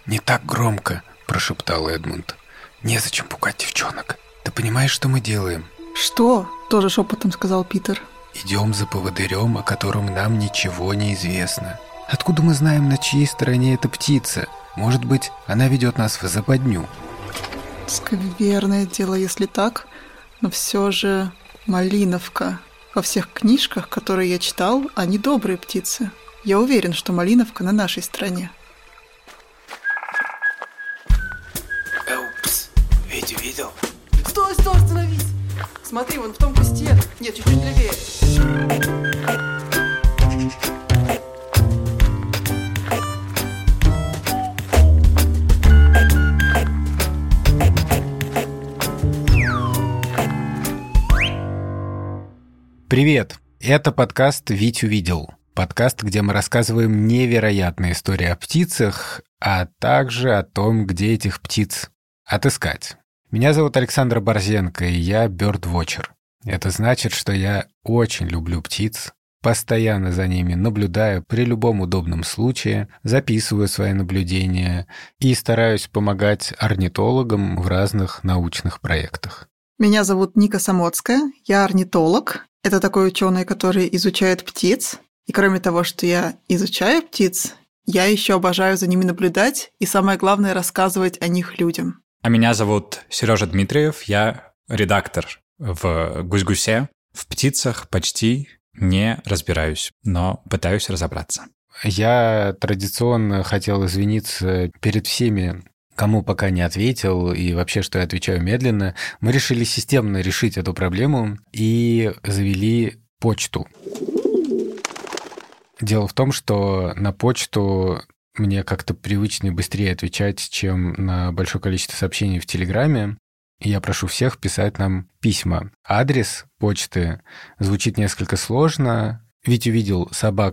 «Не так громко», – прошептал Эдмунд. «Незачем пугать девчонок. Ты понимаешь, что мы делаем?» «Что?» – тоже шепотом сказал Питер. «Идем за поводырем, о котором нам ничего не известно. Откуда мы знаем, на чьей стороне эта птица? Может быть, она ведет нас в западню?» Скверное дело, если так, но все же малиновка. Во всех книжках, которые я читал, они добрые птицы. Я уверен, что малиновка на нашей стороне. Упс, Витю видел? Стой, остановись! Смотри, вон в том кусте. Нет, чуть-чуть левее. Привет! Это подкаст «Витю видел». Подкаст, где мы рассказываем невероятные истории о птицах, а также о том, где этих птиц отыскать. Меня зовут Александр Борзенко, и я бёрдвотчер. Это значит, что я очень люблю птиц, постоянно за ними наблюдаю при любом удобном случае, записываю свои наблюдения и стараюсь помогать орнитологам в разных научных проектах. Меня зовут Ника Самоцкая, я орнитолог. Это такой ученый, который изучает птиц. И кроме того, что я изучаю птиц, я еще обожаю за ними наблюдать и, самое главное, рассказывать о них людям. А меня зовут Сережа Дмитриев, я редактор в «Гусь-гусе». В птицах почти не разбираюсь, но пытаюсь разобраться. Я традиционно хотел извиниться перед всеми, кому пока не ответил, и вообще, что я отвечаю медленно. Мы решили системно решить эту проблему и завели почту. Дело в том, что на почту мне как-то привычнее быстрее отвечать, чем на большое количество сообщений в Телеграме. И я прошу всех писать нам письма. Адрес почты звучит несколько сложно. Ведь увидел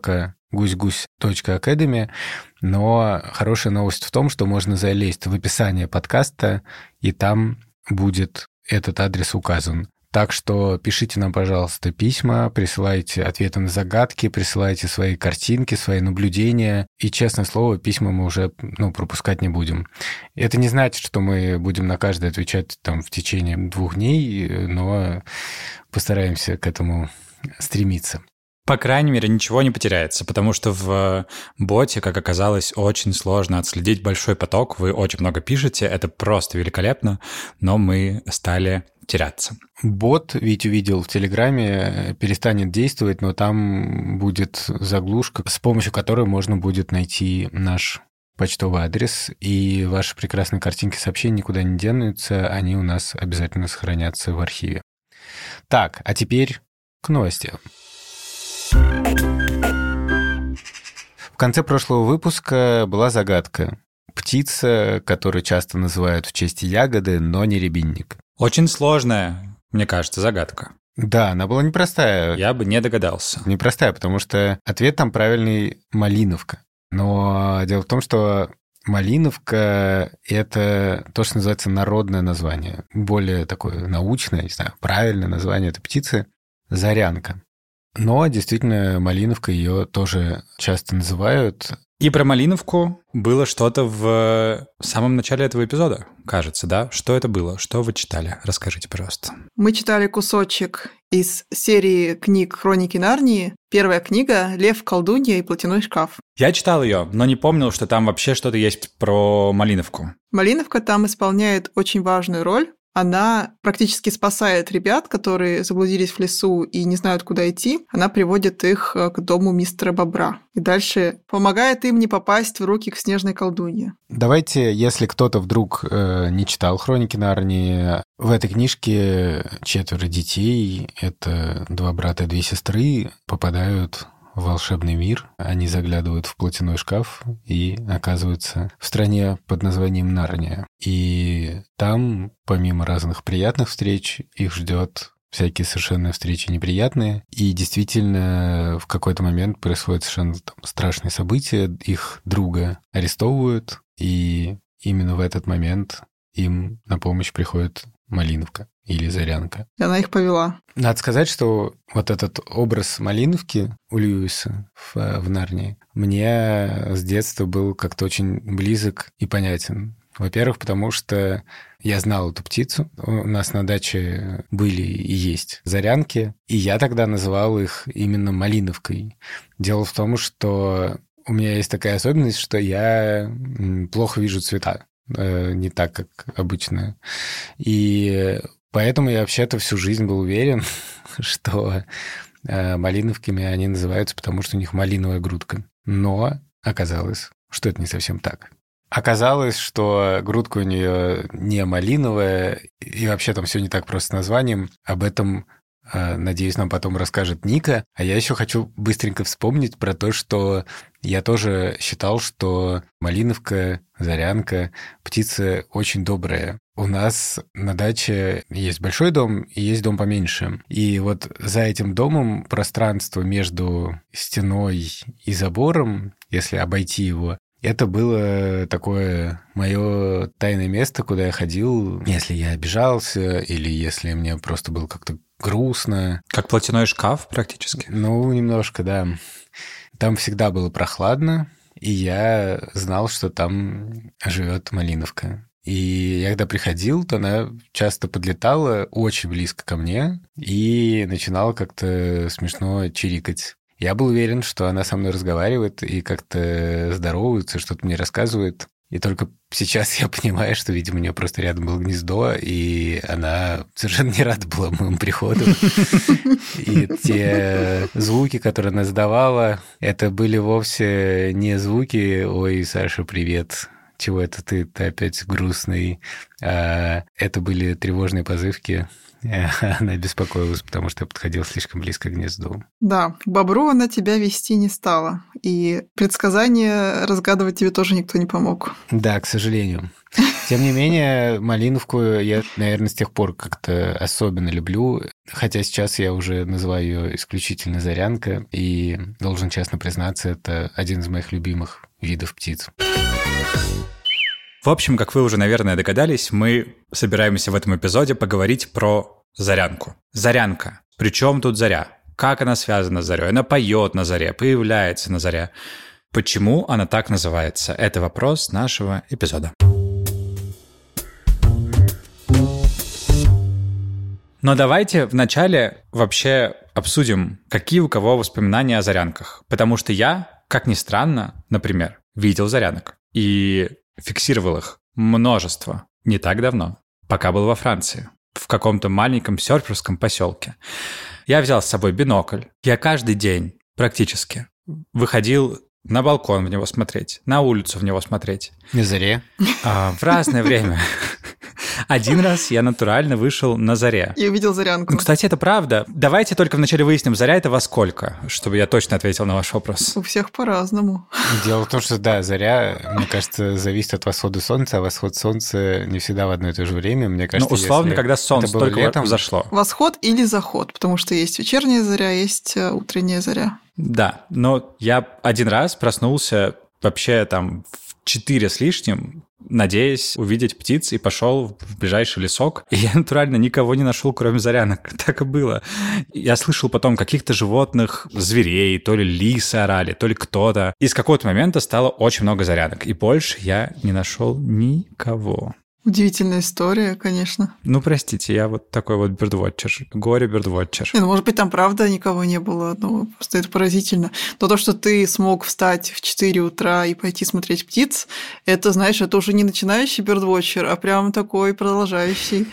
@гусь-гусь.academy, но хорошая новость в том, что можно залезть в описание подкаста, и там будет этот адрес указан. Так что пишите нам, пожалуйста, письма, присылайте ответы на загадки, присылайте свои картинки, свои наблюдения. И, честное слово, письма мы уже пропускать не будем. Это не значит, что мы будем на каждое отвечать в течение 2 дней, но постараемся к этому стремиться. По крайней мере, ничего не потеряется, потому что в боте, как оказалось, очень сложно отследить большой поток. Вы очень много пишете, это просто великолепно, но мы стали теряться. Бот, ведь увидел в Телеграме, перестанет действовать, но там будет заглушка, с помощью которой можно будет найти наш почтовый адрес, и ваши прекрасные картинки сообщений никуда не денутся, они у нас обязательно сохранятся в архиве. Так, а теперь к новостям. В конце прошлого выпуска была загадка. Птица, которую часто называют в честь ягоды, но не рябинник. Очень сложная, мне кажется, загадка. Да, она была непростая. Я бы не догадался. Непростая, потому что ответ там правильный – малиновка. Но дело в том, что малиновка – это то, что называется народное название. Более такое научное, не знаю, правильное название этой птицы – зарянка. Но действительно, малиновка ее тоже часто называют. И про малиновку было что-то в самом начале этого эпизода, кажется, да? Что это было? Что вы читали? Расскажите, пожалуйста. Мы читали кусочек из серии книг «Хроники Нарнии». Первая книга «Лев, колдунья и платяной шкаф». Я читал ее, но не помнил, что там вообще что-то есть про малиновку. Малиновка там исполняет очень важную роль. Она практически спасает ребят, которые заблудились в лесу и не знают, куда идти. Она приводит их к дому мистера Бобра. И дальше помогает им не попасть в руки к снежной колдунье. Давайте, если кто-то вдруг не читал «Хроники Нарнии», в этой книжке 4 детей, это 2 брата и 2 сестры, попадают в волшебный мир. Они заглядывают в платяной шкаф и оказываются в стране под названием Нарния. И там, помимо разных приятных встреч, их ждет всякие совершенно встречи неприятные. И действительно, в какой-то момент происходят совершенно страшные события. Их друга арестовывают, и именно в этот момент им на помощь приходит малиновка. или зарянка. И она их повела. Надо сказать, что вот этот образ Малиновки у Льюиса в «Нарнии» мне с детства был как-то очень близок и понятен. Во-первых, потому что я знал эту птицу. У нас на даче были и есть зарянки, и я тогда называл их именно Малиновкой. Дело в том, что у меня есть такая особенность, что я плохо вижу цвета, не так, как обычно. И поэтому я вообще-то всю жизнь был уверен, что малиновками они называются, потому что у них малиновая грудка. Но оказалось, что это не совсем так. Оказалось, что грудка у нее не малиновая, и вообще там все не так просто с названием. Об этом, надеюсь, нам потом расскажет Ника. А я еще хочу быстренько вспомнить про то, что я тоже считал, что малиновка, зарянка, птица очень добрая. У нас на даче есть большой дом и есть дом поменьше. И вот за этим домом пространство между стеной и забором, если обойти его, это было такое мое тайное место, куда я ходил, если я обижался или если мне просто было как-то грустно. Как платяной шкаф практически? Ну, немножко, да. Там всегда было прохладно, и я знал, что там живет малиновка. И я когда приходил, то она часто подлетала очень близко ко мне и начинала как-то смешно чирикать. Я был уверен, что она со мной разговаривает и как-то здоровается, что-то мне рассказывает. И только сейчас я понимаю, что, видимо, у нее просто рядом было гнездо, и она совершенно не рада была моему приходу. И те звуки, которые она издавала, это были вовсе не звуки «Ой, Саша, привет, чего это ты опять грустный?» А это были тревожные позывки. Она беспокоилась, потому что я подходил слишком близко к гнезду. Да, к бобру она тебя вести не стала. И предсказания разгадывать тебе тоже никто не помог. Да, к сожалению. Тем не менее, малиновку я, наверное, с тех пор как-то особенно люблю. Хотя сейчас я уже называю ее исключительно зарянка. И должен честно признаться, это один из моих любимых видов птиц. В общем, как вы уже, наверное, догадались, мы собираемся в этом эпизоде поговорить про зарянку. Зарянка. Причем тут заря? Как она связана с зарей? Она поет на заре, появляется на заре. Почему она так называется? Это вопрос нашего эпизода. Но давайте вначале вообще обсудим, какие у кого воспоминания о зарянках. Потому что я, как ни странно, например, видел зарянок. И фиксировал их множество не так давно, пока был во Франции, в каком-то маленьком серферском поселке. Я взял с собой бинокль. Я каждый день практически выходил на балкон в него смотреть, на улицу в него смотреть. На заре? В разное время. Один раз я натурально вышел на заре. И увидел зарянку. Ну, кстати, это правда. Давайте только вначале выясним, заря это во сколько, чтобы я точно ответил на ваш вопрос. У всех по-разному. Дело в том, что, да, заря, мне кажется, зависит от восхода солнца, а восход солнца не всегда в одно и то же время. Мне кажется, условно, когда солнце только летом взошло. Восход или заход, потому что есть вечерняя заря, есть утренняя заря. Да, но я один раз проснулся вообще там в 4 с лишним, надеясь увидеть птиц, и пошел в ближайший лесок. И я натурально никого не нашел, кроме зарянок. Так и было. Я слышал потом каких-то животных, зверей, то ли лисы орали, то ли кто-то. И с какого-то момента стало очень много зарянок. И больше я не нашел никого. Удивительная история, конечно. Ну, простите, я вот такой вот бёрдвотчер. Горе-бёрдвотчер. Ну, может быть, там правда никого не было, но просто это поразительно. Но то, что ты смог встать в 4 утра и пойти смотреть птиц, это, знаешь, это уже не начинающий бёрдвотчер, а прям такой продолжающий.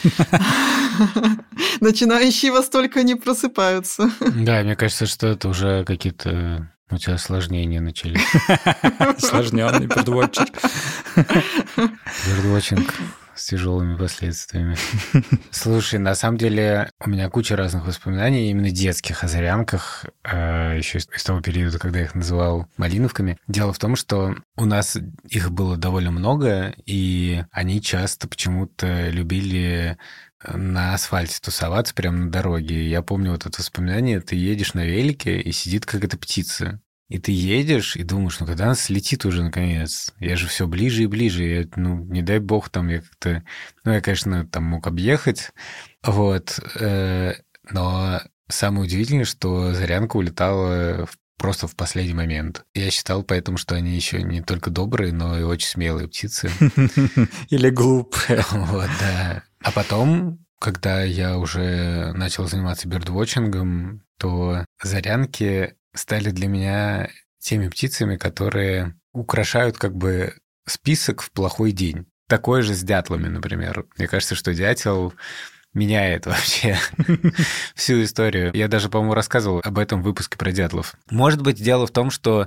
Начинающие во столько не просыпаются. Да, мне кажется, что это уже какие-то у тебя осложнения начались. Осложненный бёрдвотчер. Бёрдвотчинг с тяжелыми последствиями. Слушай, на самом деле у меня куча разных воспоминаний, именно детских, о зарянках, еще из того периода, когда я их называл малиновками. Дело в том, что у нас их было довольно много, и они часто почему-то любили на асфальте тусоваться прямо на дороге. Я помню вот это воспоминание, ты едешь на велике, и сидит какая-то птица. И ты едешь и думаешь, ну когда она слетит уже наконец? Я же все ближе и ближе. Я, не дай бог, там я как-то... я, конечно, там мог объехать. Вот. Но самое удивительное, что Зарянка улетала просто в последний момент. Я считал поэтому, что они еще не только добрые, но и очень смелые птицы. Или глупые. Вот, да. А потом, когда я уже начал заниматься бёрдвотчингом, то зарянки стали для меня теми птицами, которые украшают как бы список в плохой день. Такое же с дятлами, например. Мне кажется, что дятел меняет вообще всю историю. Я даже, по-моему, рассказывал об этом в выпуске про дятлов. Может быть, дело в том, что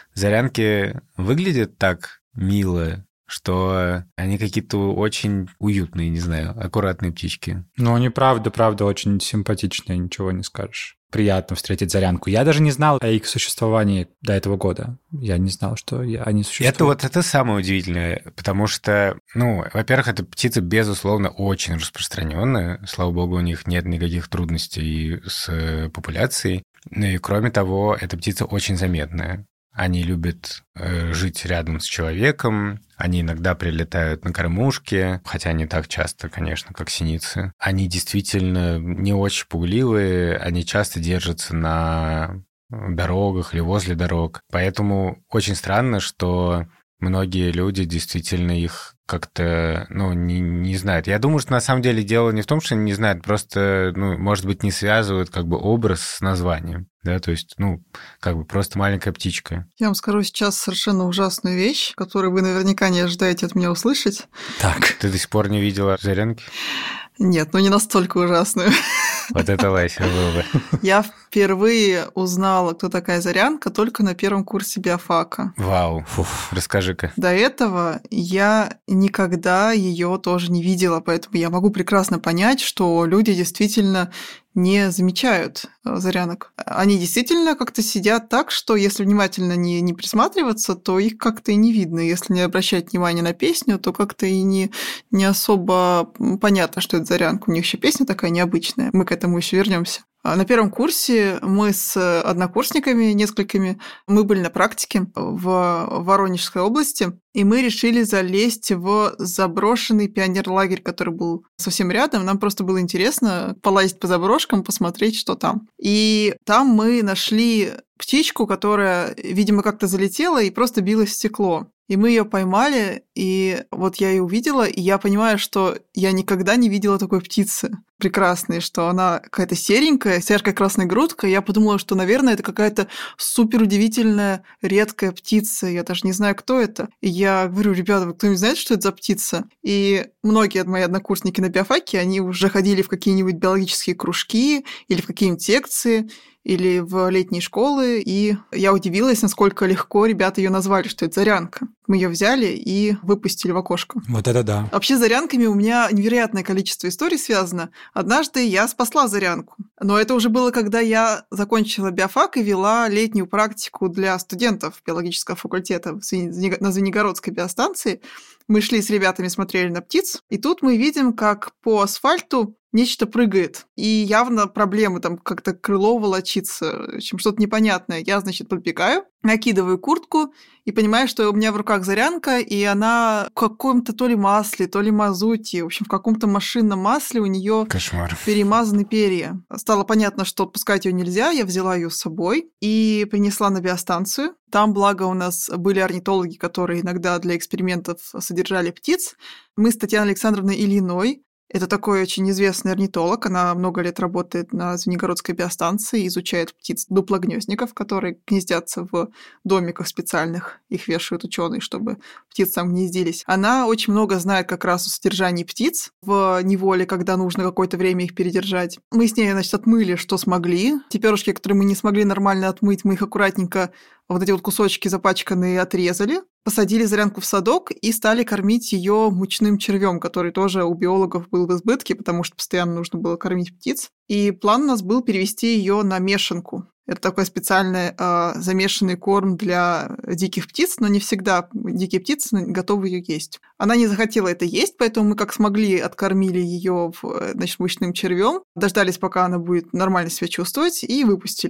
зарянки выглядят так мило, что они какие-то очень уютные, не знаю, аккуратные птички. Ну, они правда очень симпатичные, ничего не скажешь. Приятно встретить зарянку. Я даже не знал о их существовании до этого года. Я не знал, что они существуют. Это самое удивительное, потому что, во-первых, эта птица, безусловно, очень распространенная. Слава богу, у них нет никаких трудностей с популяцией. Ну и кроме того, эта птица очень заметная. Они любят жить рядом с человеком, они иногда прилетают на кормушки, хотя не так часто, конечно, как синицы. Они действительно не очень пугливые, они часто держатся на дорогах или возле дорог. Поэтому очень странно, что многие люди действительно их как-то, не знают. Я думаю, что на самом деле дело не в том, что они не знают, просто, может быть, не связывают как бы образ с названием. Да, то есть, как бы просто маленькая птичка. Я вам скажу сейчас совершенно ужасную вещь, которую вы наверняка не ожидаете от меня услышать. Так. Ты до сих пор не видела зарянки? Нет, не настолько ужасную. Вот это лайфер был бы. Я впервые узнала, кто такая зарянка, только на первом курсе биофака. Вау, расскажи-ка. До этого я никогда ее тоже не видела, поэтому я могу прекрасно понять, что люди действительно не замечают зарянок. Они действительно как-то сидят так, что если внимательно не присматриваться, то их как-то и не видно. Если не обращать внимания на песню, то как-то и не особо понятно, что это зарянка. У них еще песня такая необычная. Мы к этому еще вернемся. На первом курсе мы с однокурсниками несколькими, мы были на практике в Воронежской области, и мы решили залезть в заброшенный пионерлагерь, который был совсем рядом. Нам просто было интересно полазить по заброшкам, посмотреть, что там. И там мы нашли птичку, которая, видимо, как-то залетела и просто билась в стекло. И мы ее поймали, и вот я ее увидела, и я понимаю, что я никогда не видела такой птицы прекрасной, что она какая-то серенькая, с яркой красной грудкой. Я подумала, что, наверное, это какая-то супер удивительная, редкая птица. Я даже не знаю, кто это. И я говорю: ребята, вы кто-нибудь знает, что это за птица? И многие мои однокурсники на биофаке, они уже ходили в какие-нибудь биологические кружки или в какие-нибудь секции, или в летние школы, и я удивилась, насколько легко ребята ее назвали, что это зарянка. Мы ее взяли и выпустили в окошко. Вот это да. Вообще с зарянками у меня невероятное количество историй связано. Однажды я спасла зарянку, но это уже было, когда я закончила биофак и вела летнюю практику для студентов биологического факультета на Звенигородской биостанции. Мы шли с ребятами, смотрели на птиц, и тут мы видим, как по асфальту нечто прыгает. И явно проблемы, там как-то крыло волочится, в общем, что-то непонятное. Я, подбегаю, накидываю куртку и понимаю, что у меня в руках зарянка, и она в каком-то то ли масле, то ли мазуте, в общем, в каком-то машинном масле у нее перемазаны перья. Стало понятно, что отпускать ее нельзя, я взяла ее с собой и принесла на биостанцию. Там, благо, у нас были орнитологи, которые иногда для экспериментов содержали птиц. Мы с Татьяной Александровной Ильиной. Это такой очень известный орнитолог. Она много лет работает на Звенигородской биостанции, изучает птиц дуплогнездников, которые гнездятся в домиках специальных. Их вешают ученые, чтобы птицы там гнездились. Она очень много знает как раз о содержании птиц в неволе, когда нужно какое-то время их передержать. Мы с ней, отмыли, что смогли. Те перышки, которые мы не смогли нормально отмыть, мы их аккуратненько, вот эти вот кусочки запачканные, отрезали. Посадили зарянку в садок и стали кормить ее мучным червем, который тоже у биологов был в избытке, потому что постоянно нужно было кормить птиц. И план у нас был перевести ее на мешанку. Это такой специальный замешанный корм для диких птиц, но не всегда дикие птицы готовы ее есть. Она не захотела это есть, поэтому мы как смогли откормили ее мучным червем, дождались, пока она будет нормально себя чувствовать, и выпустили ее.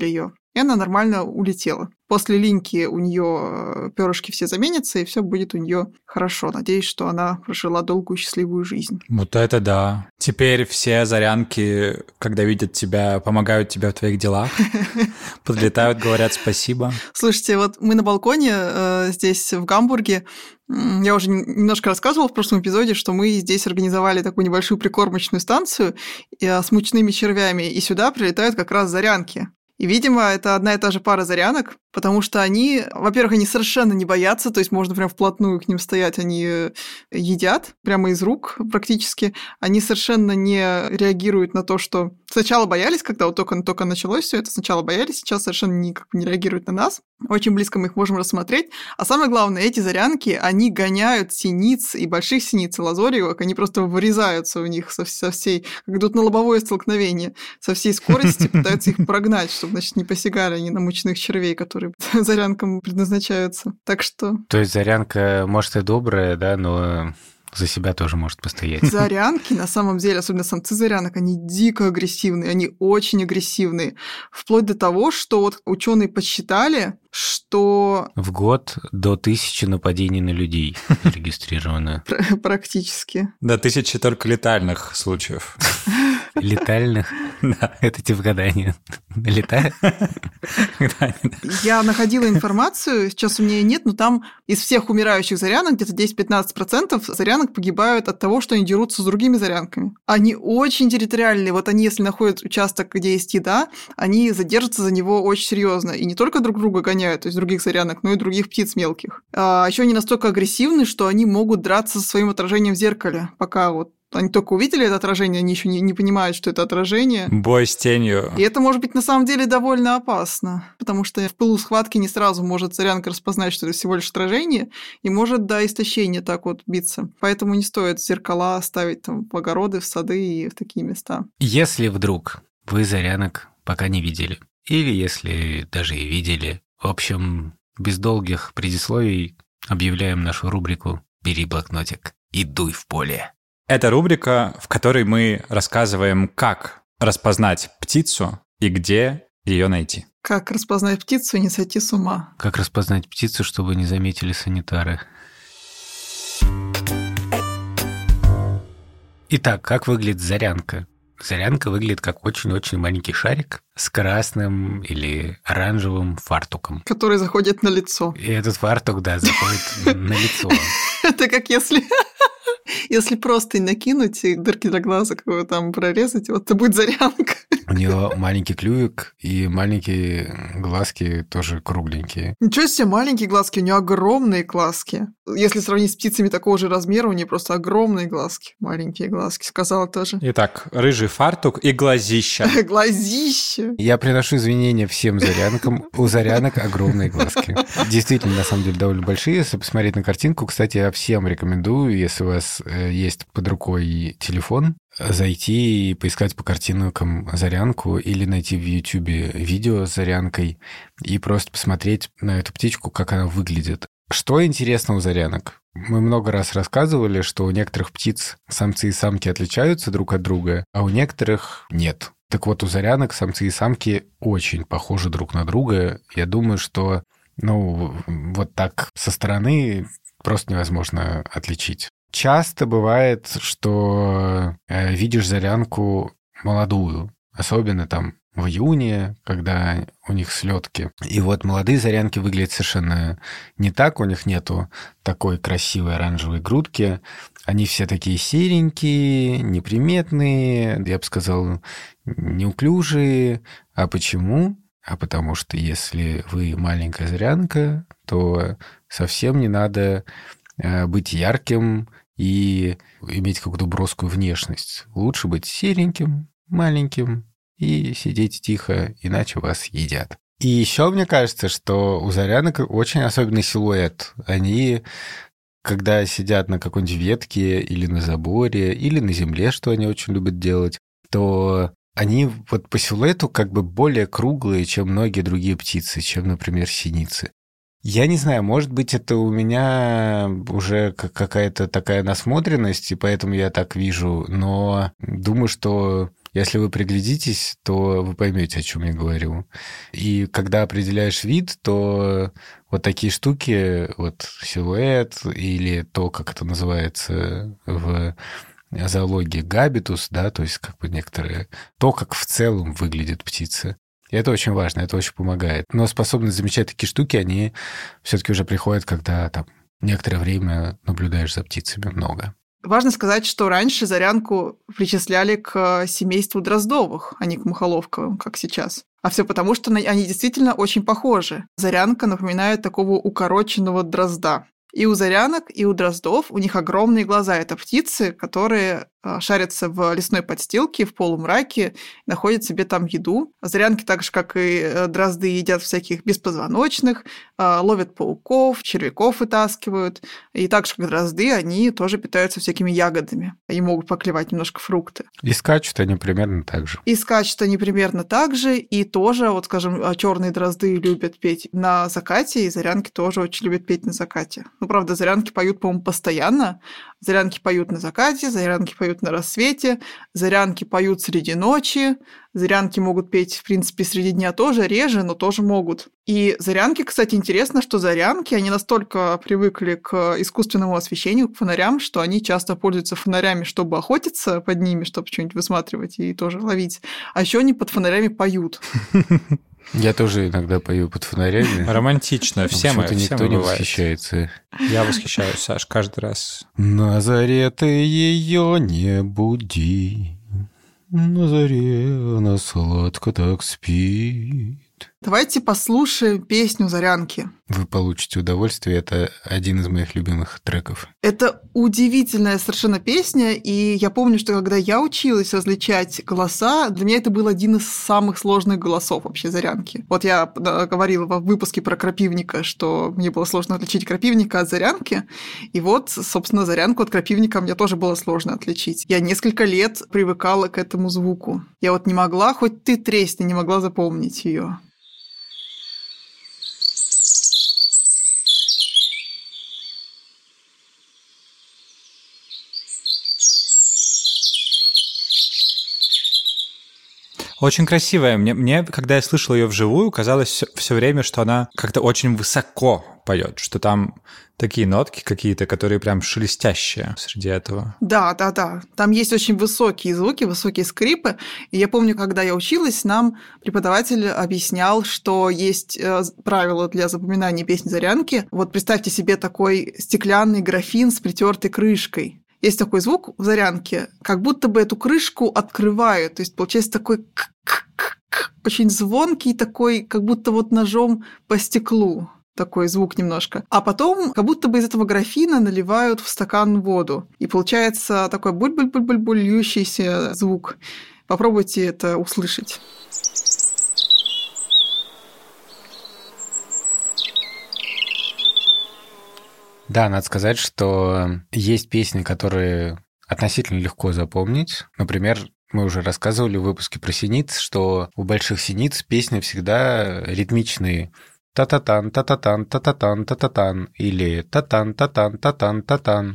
И она нормально улетела. После линьки у нее перышки все заменятся, и все будет у нее хорошо. Надеюсь, что она прожила долгую счастливую жизнь. Вот это да. Теперь все зарянки, когда видят тебя, помогают тебе в твоих делах, подлетают, говорят спасибо. Слушайте, вот мы на балконе здесь, в Гамбурге, я уже немножко рассказывала в прошлом эпизоде, что мы здесь организовали такую небольшую прикормочную станцию с мучными червями, и сюда прилетают как раз зарянки. И, видимо, это одна и та же пара зарянок, потому что они, во-первых, они совершенно не боятся, то есть можно прям вплотную к ним стоять, они едят прямо из рук практически. Они совершенно не реагируют на то, что... Сначала боялись, когда вот только началось все это, сначала боялись, сейчас совершенно не реагируют на нас. Очень близко мы их можем рассмотреть. А самое главное, эти зарянки, они гоняют синиц и больших синиц, и лазоревок, они просто вырезаются у них со всей... Как идут на лобовое столкновение, со всей скорости пытаются их прогнать, чтобы, значит, не посягали они на мучных червей, которые зарянкам предназначаются. Так что... То есть зарянка, может, и добрая, да, но за себя тоже может постоять. Зарянки, на самом деле, особенно самцы зарянок, они дико агрессивные, они очень агрессивные. Вплоть до того, что вот ученые подсчитали, что... В год до 1000 нападений на людей зарегистрировано. Практически. До 1000 только летальных случаев. Летальных? Да. Это типа гадание. Летает? Я находила информацию, сейчас у меня нет, но там из всех умирающих зарянок где-то 10-15% зарянок погибают от того, что они дерутся с другими зарянками. Они очень территориальные. Вот они, если находят участок, где есть еда, они задержатся за него очень серьезно. И не только друг друга гоняют, то есть других зарянок, но и других птиц мелких. А еще они настолько агрессивны, что они могут драться со своим отражением в зеркале, пока вот они только увидели это отражение, они еще не понимают, что это отражение. Бой с тенью. И это может быть на самом деле довольно опасно, потому что в пылу схватки не сразу может зарянка распознать, что это всего лишь отражение, и может до истощения так вот биться. Поэтому не стоит зеркала ставить там в огороды, в сады и в такие места. Если вдруг вы зарянок пока не видели, или если даже и видели, в общем, без долгих предисловий объявляем нашу рубрику «Бери блокнотик и дуй в поле». Это рубрика, в которой мы рассказываем, как распознать птицу и где ее найти. Как распознать птицу и не сойти с ума. Как распознать птицу, чтобы не заметили санитары. Итак, как выглядит зарянка? Зарянка выглядит как очень-очень маленький шарик с красным или оранжевым фартуком. Который заходит на лицо. И этот фартук, да, заходит на лицо. Это как если простынь накинуть и дырки для глазок его там прорезать, вот это будет зарянка. У нее маленький клювик и маленькие глазки тоже кругленькие. Ничего себе, маленькие глазки, у нее огромные глазки. Если сравнить с птицами такого же размера, у нее просто огромные глазки. Маленькие глазки, сказала тоже. Итак, рыжий фартук и глазища. Глазища. Я приношу извинения всем зарянкам. У зарянок огромные глазки. Действительно, на самом деле, довольно большие. Если посмотреть на картинку, кстати, я всем рекомендую, если у вас есть под рукой телефон, зайти и поискать по картинкам зарянку или найти в Ютубе видео с зарянкой и просто посмотреть на эту птичку, как она выглядит. Что интересно у зарянок? Мы много раз рассказывали, что у некоторых птиц самцы и самки отличаются друг от друга, а у некоторых нет. Так вот, у зарянок самцы и самки очень похожи друг на друга. Я думаю, что, вот так со стороны просто невозможно отличить. Часто бывает, что видишь зарянку молодую, особенно там в июне, когда у них слетки. И вот молодые зарянки выглядят совершенно не так, у них нету такой красивой оранжевой грудки. Они все такие серенькие, неприметные, я бы сказал, неуклюжие. А почему? А потому что если вы маленькая зарянка, то совсем не надо быть ярким и иметь какую-то броскую внешность. Лучше быть сереньким, маленьким и сидеть тихо, иначе вас едят. И еще мне кажется, что у зарянок очень особенный силуэт. Они, когда сидят на какой-нибудь ветке или на заборе, или на земле, что они очень любят делать, то они вот по силуэту как бы более круглые, чем многие другие птицы, чем, например, синицы. Я не знаю, может быть, это у меня уже какая-то такая насмотренность, и поэтому я так вижу, но думаю, что Если вы приглядитесь, то вы поймете, о чем я говорю. И когда определяешь вид, то вот такие штуки, вот силуэт или то, как это называется в зоологии, габитус, да, то есть как бы некоторые... То, как в целом выглядит птица. И это очень важно, это очень помогает. Но способность замечать такие штуки, они все-таки уже приходят, когда там некоторое время наблюдаешь за птицами много. Важно сказать, что раньше зарянку причисляли к семейству дроздовых, а не к мухоловковым, как сейчас. А все потому, что они действительно очень похожи. Зарянка напоминает такого укороченного дрозда. И у зарянок, и у дроздов у них огромные глаза. Это птицы, которые шарятся в лесной подстилке, в полумраке, находят себе там еду. Зарянки, так же, как и дрозды, едят всяких беспозвоночных, ловят пауков, червяков вытаскивают. И так же, как дрозды, они тоже питаются всякими ягодами. Они могут поклевать немножко фрукты. И скачут они примерно так же. И скачут они примерно так же. И тоже, вот, скажем, черные дрозды любят петь на закате, и зарянки тоже очень любят петь на закате. Ну, правда, зарянки поют, по-моему, постоянно. Зарянки поют на закате, зарянки поют на рассвете, зарянки поют среди ночи, зарянки могут петь, в принципе, среди дня тоже, реже, но тоже могут. И зарянки, кстати, интересно, что зарянки, они настолько привыкли к искусственному освещению, к фонарям, что они часто пользуются фонарями, чтобы охотиться под ними, чтобы что-нибудь высматривать и тоже ловить. А еще они под фонарями поют. Я тоже иногда пою под фонарями. Романтично. Все мы, никто не восхищается. Я восхищаюсь, Саш, каждый раз. На заре ты ее не буди, на заре она сладко так спит. Давайте послушаем песню «Зарянки». Вы получите удовольствие, это один из моих любимых треков. Это удивительная совершенно песня, и я помню, что когда я училась различать голоса, для меня это был один из самых сложных голосов вообще «Зарянки». Вот я говорила в выпуске про крапивника, что мне было сложно отличить крапивника от зарянки, и вот, собственно, зарянку от крапивника мне тоже было сложно отличить. Я несколько лет привыкала к этому звуку. Я вот не могла, хоть ты тресни, не могла запомнить ее. Очень красивая. Мне, когда я слышал ее вживую, казалось все время, что она как-то очень высоко поет, что там такие нотки какие-то, которые прям шелестящие среди этого. Да. Там есть очень высокие звуки, высокие скрипы. И я помню, когда я училась, нам преподаватель объяснял, что есть правила для запоминания песни «Зарянки». Вот представьте себе такой стеклянный графин с притертой крышкой. Есть такой звук в зарянке, как будто бы эту крышку открывают. То есть получается такой очень звонкий, такой, как будто вот ножом по стеклу. Такой звук немножко. А потом как будто бы из этого графина наливают в стакан воду. И получается такой буль-буль-буль-буль льющийся звук. Попробуйте это услышать. Да, надо сказать, что есть песни, которые относительно легко запомнить. Например, мы уже рассказывали в выпуске про синиц, что у больших синиц песни всегда ритмичные. Та-та-тан, та-та-тан, та-та-тан, та-та-тан. Или та-тан, та-тан, та-тан, та-тан.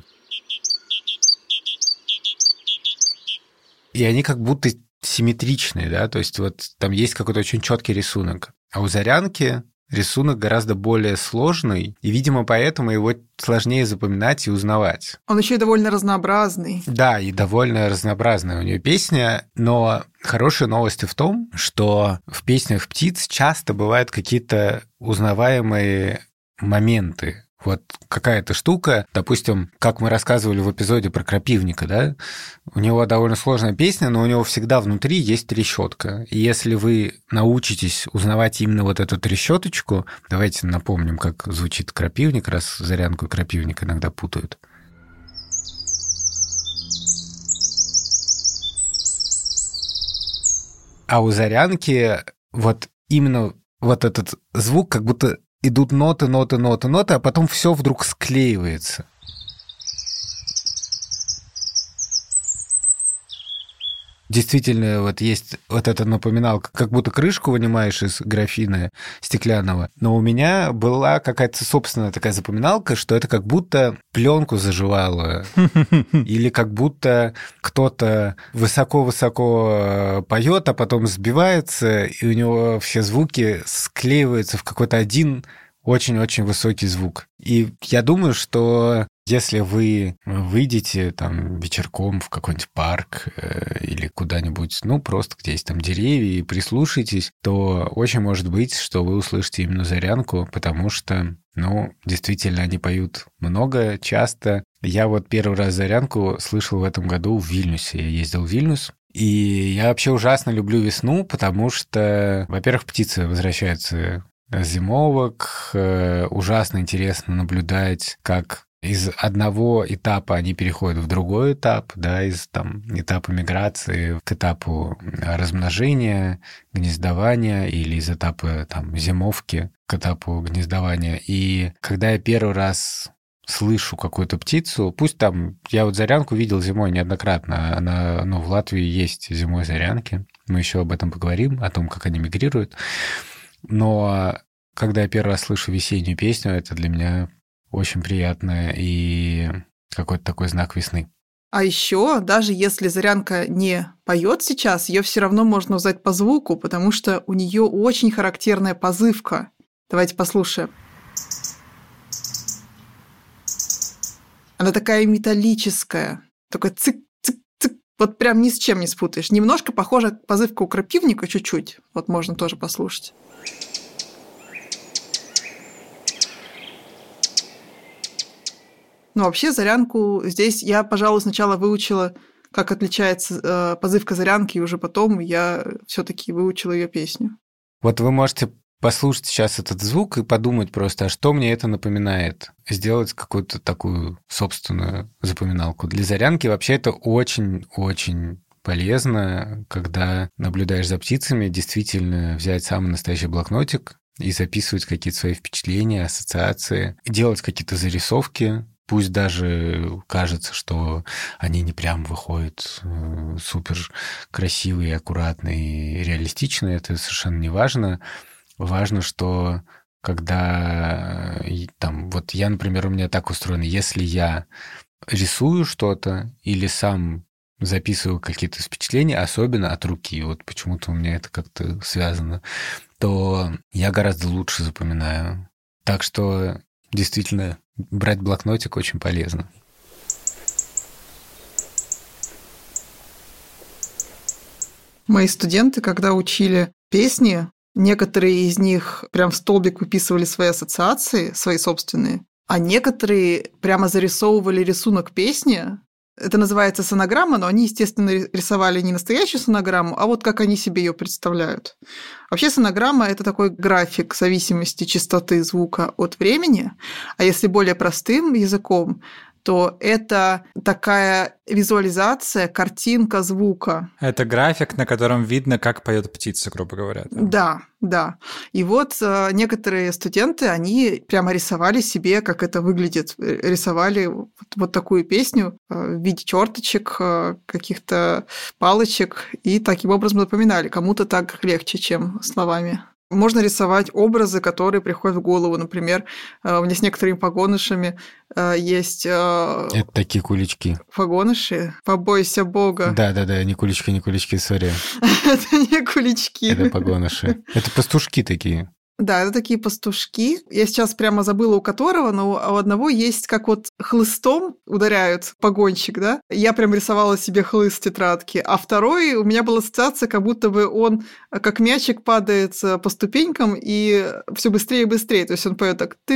И они как будто симметричные, да, то есть вот там есть какой-то очень четкий рисунок. А у зарянки рисунок гораздо более сложный, и, видимо, поэтому его сложнее запоминать и узнавать. Он еще и довольно разнообразный. Да, и довольно разнообразная у нее песня, но хорошие новости в том, что в песнях птиц часто бывают какие-то узнаваемые моменты. Вот какая-то штука, допустим, как мы рассказывали в эпизоде про крапивника, да, у него довольно сложная песня, но у него всегда внутри есть трещотка. И если вы научитесь узнавать именно вот эту трещоточку, давайте напомним, как звучит крапивник, раз зарянку и крапивник иногда путают. А у зарянки вот именно вот этот звук, как будто идут ноты, а потом все вдруг склеивается. Действительно, вот есть вот эта напоминалка, как будто крышку вынимаешь из графина стеклянного. Но у меня была какая-то собственная такая запоминалка, что это как будто пленку заживало. Или как будто кто-то высоко-высоко поет, а потом сбивается, и у него все звуки склеиваются в какой-то один очень-очень высокий звук. И я думаю, что если вы выйдете там вечерком в какой-нибудь парк или куда-нибудь, ну, просто где есть там деревья, и прислушаетесь, то очень может быть, что вы услышите именно Зарянку, потому что, ну, действительно, они поют много, часто. Я вот первый раз Зарянку слышал в этом году в Вильнюсе. Я ездил в Вильнюс. И я вообще ужасно люблю весну, потому что, во-первых, птицы возвращаются с зимовок. Ужасно интересно наблюдать, как из одного этапа они переходят в другой этап, да, из там этапа миграции к этапу размножения, гнездования, или из этапа там зимовки к этапу гнездования. И когда я первый раз слышу какую-то птицу, пусть там, я вот Зарянку видел зимой неоднократно, она, ну, в Латвии есть зимой Зарянки, мы еще об этом поговорим, о том, как они мигрируют, но когда я первый раз слышу весеннюю песню, это для меня очень приятно и какой-то такой знак весны. А еще, даже если Зарянка не поет сейчас, ее все равно можно узнать по звуку, потому что у нее очень характерная позывка. Давайте послушаем. Она такая металлическая, такой цик-цик-цик. Вот прям ни с чем не спутаешь. Немножко похожа позывка у крапивника чуть-чуть. Вот можно тоже послушать. Но вообще Зарянку здесь я, пожалуй, сначала выучила, как отличается позывка Зарянки, и уже потом я все-таки выучила ее песню. Вот вы можете послушать сейчас этот звук и подумать просто, а что мне это напоминает? Сделать какую-то такую собственную запоминалку. Для Зарянки вообще это очень-очень полезно, когда наблюдаешь за птицами, действительно взять самый настоящий блокнотик и записывать какие-то свои впечатления, ассоциации, делать какие-то зарисовки. Пусть даже кажется, что они не прям выходят супер красивые, аккуратные и реалистичные, это совершенно не важно. Важно, что когда там, вот я, например, у меня так устроено, если я рисую что-то или сам записываю какие-то впечатления, особенно от руки, вот почему-то у меня это как-то связано, то я гораздо лучше запоминаю. Так что действительно брать блокнотик очень полезно. Мои студенты, когда учили песни, некоторые из них прям в столбик выписывали свои ассоциации, свои собственные, а некоторые прямо зарисовывали рисунок песни. Это называется сонограмма, но они, естественно, рисовали не настоящую сонограмму, а вот как они себе ее представляют. Вообще сонограмма – это такой график зависимости частоты звука от времени, а если более простым языком, то это такая визуализация, картинка звука. Это график, на котором видно, как поет птица, грубо говоря. Да. И вот некоторые студенты, они прямо рисовали себе, как это выглядит. Рисовали вот такую песню в виде черточек, каких-то палочек, и таким образом запоминали. Кому-то так легче, чем словами. Можно рисовать образы, которые приходят в голову. Например, у меня с некоторыми погонышами есть... Это такие кулички. Погоныши? Побойся Бога. Да, не кулички, сори. Это не кулички. Это погоныши. Это пастушки такие. Да, это такие пастушки. Я сейчас прямо забыла, у которого, но у одного есть, как вот хлыстом ударяют погонщик, да? Я прям рисовала себе хлыст в тетрадке. А второй, у меня была ассоциация, как будто бы он, как мячик, падает по ступенькам и все быстрее и быстрее. То есть он поет так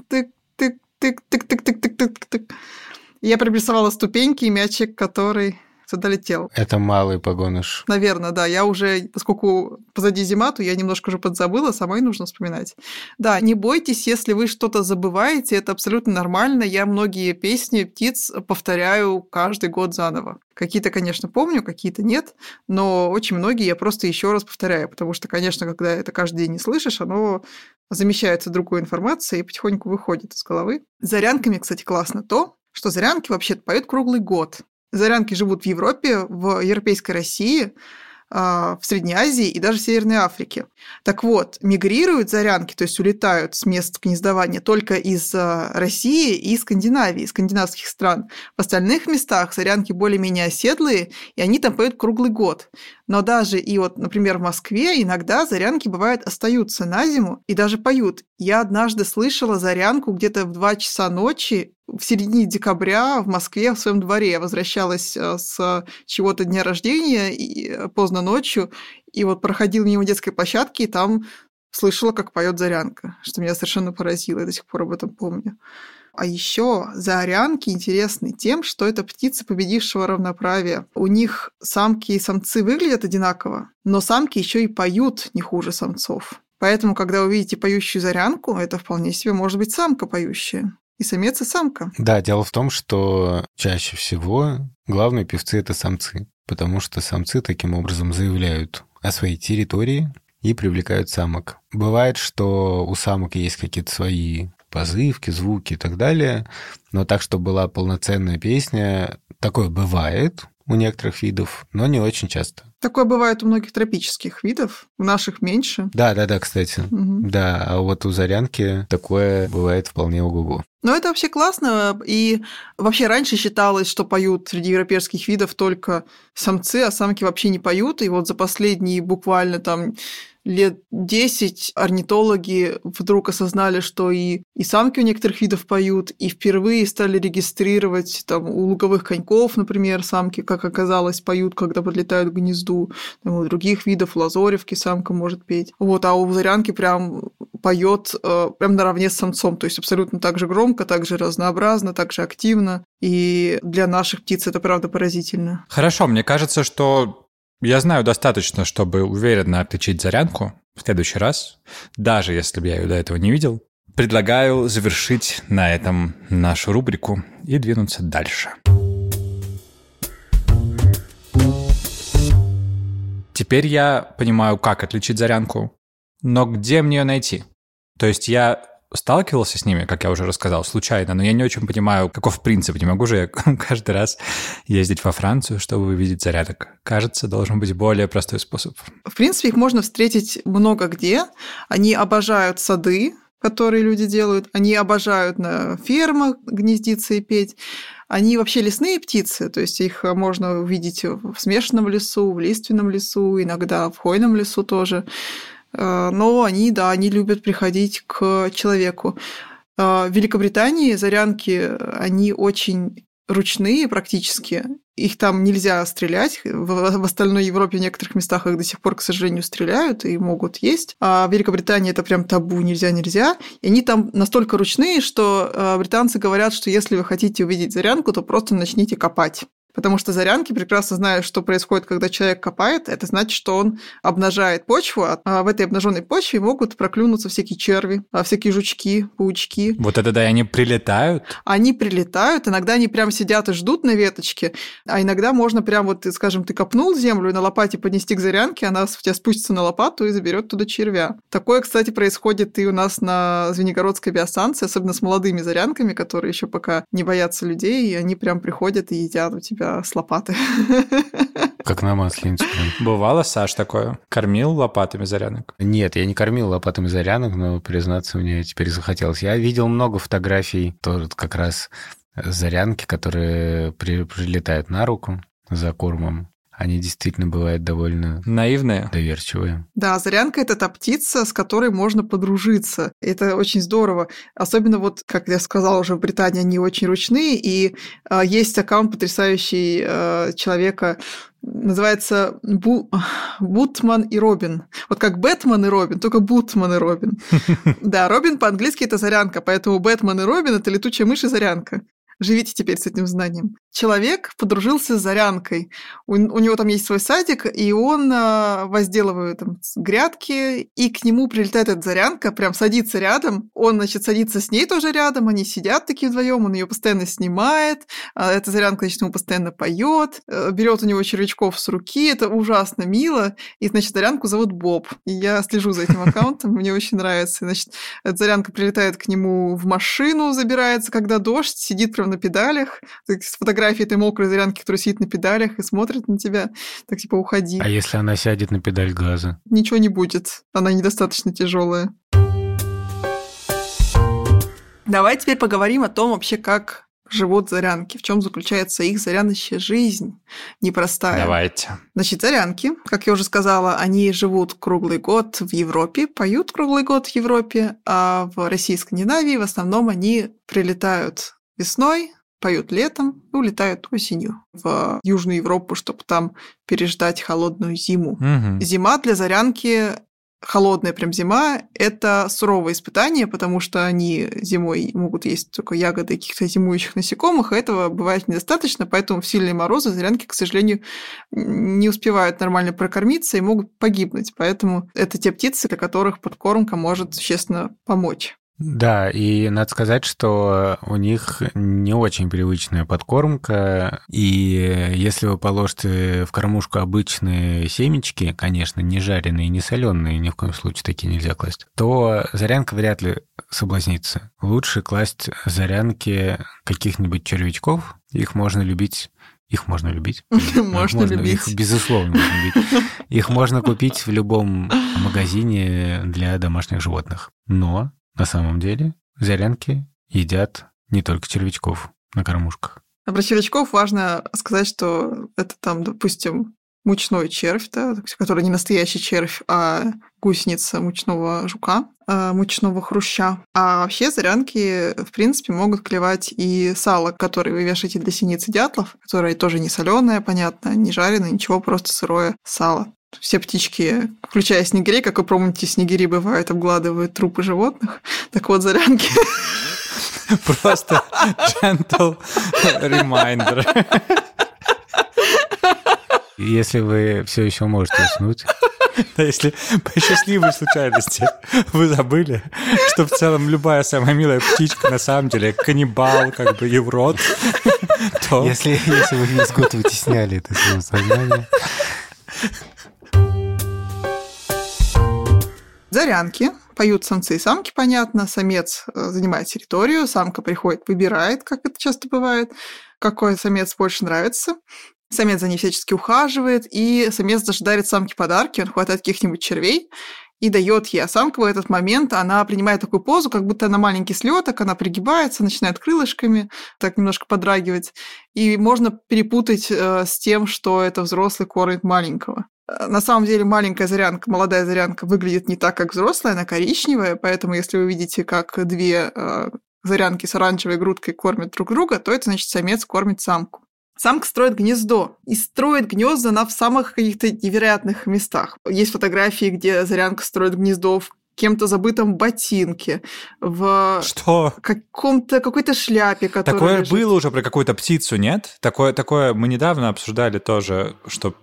тык-тык-тык-тык-тык-тык-тык-тык. Я прям рисовала ступеньки и мячик, который... долетел. Это малый погоныш. Наверное, да. Я уже, поскольку позади зима, то я немножко уже подзабыла, самой нужно вспоминать. Да, не бойтесь, если вы что-то забываете, это абсолютно нормально. Я многие песни птиц повторяю каждый год заново. Какие-то, конечно, помню, какие-то нет, но очень многие я просто еще раз повторяю, потому что, конечно, когда это каждый день не слышишь, оно замещается другой информацией и потихоньку выходит из головы. С Зарянками, кстати, классно то, что Зарянки вообще-то поют круглый год. Зарянки живут в Европе, в европейской России, в Средней Азии и даже в Северной Африке. Так вот, мигрируют зарянки, то есть улетают с мест гнездования только из России и Скандинавии, скандинавских стран. В остальных местах зарянки более-менее оседлые, и они там поют круглый год. Но даже и вот, например, в Москве иногда зарянки, бывает, остаются на зиму и даже поют. Я однажды слышала зарянку где-то в 2 часа ночи в середине декабря в Москве в своем дворе. Я возвращалась с чего-то дня рождения и поздно ночью, и вот проходила мимо детской площадки, и там слышала, как поет зарянка, что меня совершенно поразило, я до сих пор об этом помню. А еще зарянки интересны тем, что это птицы победившего равноправия. У них самки и самцы выглядят одинаково, но самки еще и поют не хуже самцов. Поэтому, когда вы видите поющую зарянку, это вполне себе может быть самка поющая. И самец, и самка. Да, дело в том, что чаще всего главные певцы — это самцы, потому что самцы таким образом заявляют о своей территории и привлекают самок. Бывает, что у самок есть какие-то свои позывки, звуки и так далее, но так, чтобы была полноценная песня, такое бывает у некоторых видов, но не очень часто. Такое бывает у многих тропических видов, у наших меньше. Да, кстати. Угу. Да, а вот у зарянки такое бывает вполне ого-го. Но это вообще классно, и вообще раньше считалось, что поют среди европейских видов только самцы, а самки вообще не поют, и вот за последние буквально там лет 10 орнитологи вдруг осознали, что и самки у некоторых видов поют, и впервые стали регистрировать там, у луговых коньков, например, самки, как оказалось, поют, когда подлетают к гнезду. Там, у других видов, лазоревки самка может петь. Вот, а у зарянки прям поет прям наравне с самцом, то есть абсолютно так же громко, так же разнообразно, так же активно. И для наших птиц это правда поразительно. Хорошо, мне кажется, что я знаю достаточно, чтобы уверенно отличить зарянку в следующий раз, даже если бы я ее до этого не видел. Предлагаю завершить на этом нашу рубрику и двинуться дальше. Теперь я понимаю, как отличить зарянку, но где мне ее найти? То есть я сталкивался с ними, как я уже рассказал, случайно, но я не очень понимаю, каков принцип. Не могу же я каждый раз ездить во Францию, чтобы увидеть зарядок. Кажется, должен быть более простой способ. В принципе, их можно встретить много где. Они обожают сады, которые люди делают. Они обожают на фермах гнездиться и петь. Они вообще лесные птицы, то есть их можно увидеть в смешанном лесу, в лиственном лесу, иногда в хвойном лесу тоже. Но они любят приходить к человеку. В Великобритании зарянки, они очень ручные практически. Их там нельзя стрелять. В остальной Европе в некоторых местах их до сих пор, к сожалению, стреляют и могут есть. А в Великобритании это прям табу, нельзя. И они там настолько ручные, что британцы говорят, что если вы хотите увидеть зарянку, то просто начните копать. Потому что зарянки прекрасно знают, что происходит, когда человек копает. Это значит, что он обнажает почву, а в этой обнаженной почве могут проклюнуться всякие черви, всякие жучки, паучки. Вот это да, и они прилетают? Они прилетают, иногда они прям сидят и ждут на веточке, а иногда можно прям вот, скажем, ты копнул землю и на лопате поднести к зарянке, она у тебя спустится на лопату и заберет туда червя. Такое, кстати, происходит и у нас на Звенигородской биостанции, особенно с молодыми зарянками, которые еще пока не боятся людей, и они прям приходят и едят у тебя с лопаты. Как на Масленицу. Бывало, Саш, такое? Кормил лопатами зарянок? Нет, я не кормил лопатами зарянок, но, признаться, мне теперь захотелось. Я видел много фотографий, тоже как раз зарянки, которые прилетают на руку за кормом. Они действительно бывают довольно наивные, доверчивые. Да, зарянка – это та птица, с которой можно подружиться. Это очень здорово. Особенно вот, как я сказала уже, в Британии они очень ручные, и есть аккаунт потрясающий человека, называется Бутман и Робин. Вот как Бэтмен и Робин, только Бутман и Робин. Да, Робин по-английски – это зарянка, поэтому Бэтмен и Робин – это летучая мышь и зарянка. Живите теперь с этим знанием. Человек подружился с зарянкой. У него там есть свой садик, и он возделывает там грядки, и к нему прилетает эта зарянка, прям садится рядом. Он, значит, садится с ней тоже рядом, они сидят такие вдвоем, он ее постоянно снимает, эта зарянка, значит, ему постоянно поет, берет у него червячков с руки, это ужасно мило. И, значит, зарянку зовут Боб. И я слежу за этим аккаунтом, мне очень нравится. Значит, эта зарянка прилетает к нему в машину, забирается, когда дождь, сидит прям на педалях, с фотографией этой мокрой зарянки, которая сидит на педалях и смотрит на тебя, так типа уходи. А если она сядет на педаль газа? Ничего не будет, она недостаточно тяжелая. Давай теперь поговорим о том вообще, как живут зарянки, в чем заключается их заряночная жизнь непростая. Давайте. Значит, зарянки, как я уже сказала, они живут круглый год в Европе, поют круглый год в Европе, а в России и Скандинавии в основном они прилетают весной, поют летом и улетают осенью в Южную Европу, чтобы там переждать холодную зиму. Зима для зарянки, холодная прям зима, это суровое испытание, потому что они зимой могут есть только ягоды каких-то зимующих насекомых, а этого бывает недостаточно, поэтому в сильные морозы зарянки, к сожалению, не успевают нормально прокормиться и могут погибнуть. Поэтому это те птицы, для которых подкормка может существенно помочь. Да, и надо сказать, что у них не очень привычная подкормка, и если вы положите в кормушку обычные семечки, конечно, не жареные, не соленые, ни в коем случае такие нельзя класть, то зарянка вряд ли соблазнится. Лучше класть зарянки каких-нибудь червячков, их можно любить. Можно любить. Их, безусловно, можно любить. Их можно купить в любом магазине для домашних животных. Но на самом деле зарянки едят не только червячков на кормушках. А про червячков важно сказать, что это там, допустим, мучной червь, да, который не настоящий червь, а гусеница мучного жука, мучного хруща. А вообще зарянки, в принципе, могут клевать и сало, которое вы вешаете для синиц и дятлов, которое тоже не соленое, понятно, не жареное, ничего, просто сырое сало. Все птички, включая снегирей, как вы помните, снегири бывают, обгладывают трупы животных. Так вот, зарянки... Просто gentle reminder. Если вы все еще можете уснуть. Да, если по счастливой случайности вы забыли, что в целом любая самая милая птичка на самом деле каннибал, как бы и урод, то... Если вы весь год вытесняли это свое сознание... Зарянки. Поют самцы и самки, понятно. Самец занимает территорию, самка приходит, выбирает, как это часто бывает, какой самец больше нравится. Самец за ней всячески ухаживает, и самец даже дарит самке подарки, он хватает каких-нибудь червей и дает ей. А самка в этот момент, она принимает такую позу, как будто она маленький слёток, она пригибается, начинает крылышками так немножко подрагивать. И можно перепутать с тем, что это взрослый кормит маленького. На самом деле маленькая зарянка, молодая зарянка выглядит не так, как взрослая, она коричневая, поэтому если вы видите, как две зарянки с оранжевой грудкой кормят друг друга, то это значит самец кормит самку. Самка строит гнездо и строит гнезда на самых каких-то невероятных местах. Есть фотографии, где зарянка строит гнездо в кем-то забытом ботинке, в какой-то шляпе, которая Такое лежит. было уже про какую-то птицу, нет? Такое мы недавно обсуждали тоже, что...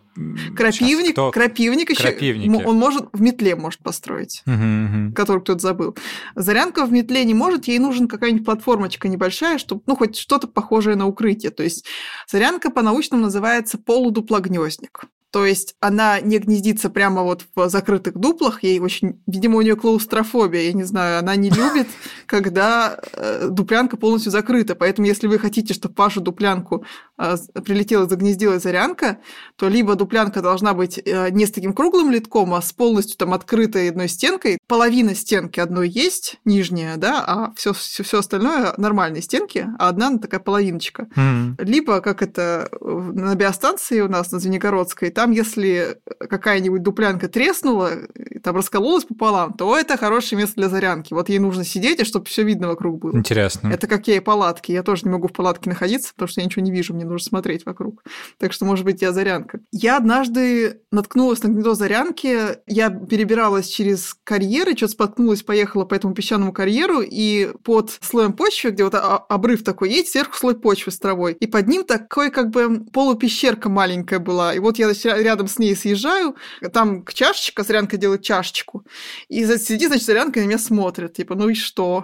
Крапивник еще, он может в метле построить, который кто-то забыл. Зарянка в метле не может, ей нужен какая-нибудь платформочка небольшая, чтобы, хоть что-то похожее на укрытие. То есть зарянка по-научному называется полудуплогнездник. То есть она не гнездится прямо вот в закрытых дуплах, ей очень, видимо, у нее клаустрофобия, я не знаю, она не любит, когда дуплянка полностью закрыта. Поэтому если вы хотите, чтобы в вашу дуплянку прилетела, загнездилась зарянка, то либо дуплянка должна быть не с таким круглым литком, а с полностью там открытой одной стенкой. Половина стенки одной есть, нижняя, да, а все остальное нормальные стенки, а одна такая половиночка. Либо, как это на биостанции у нас на Звенигородской, там, если какая-нибудь дуплянка треснула, там раскололась пополам, то это хорошее место для зарянки. Вот ей нужно сидеть, и чтобы все видно вокруг было. Интересно. Это как я и палатки. Я тоже не могу в палатке находиться, потому что я ничего не вижу, мне нужно смотреть вокруг. Так что, может быть, я зарянка. Я однажды наткнулась на гнездо зарянки, я перебиралась через карьеры, что-то споткнулась, поехала по этому песчаному карьеру, и под слоем почвы, где вот обрыв такой есть, сверху слой почвы с травой, и под ним такой как бы полупещерка маленькая была. И вот я рядом с ней съезжаю, там чашечка, зарянка делает чашечку, и сидит, значит, зарянка на меня смотрит, типа, ну и что?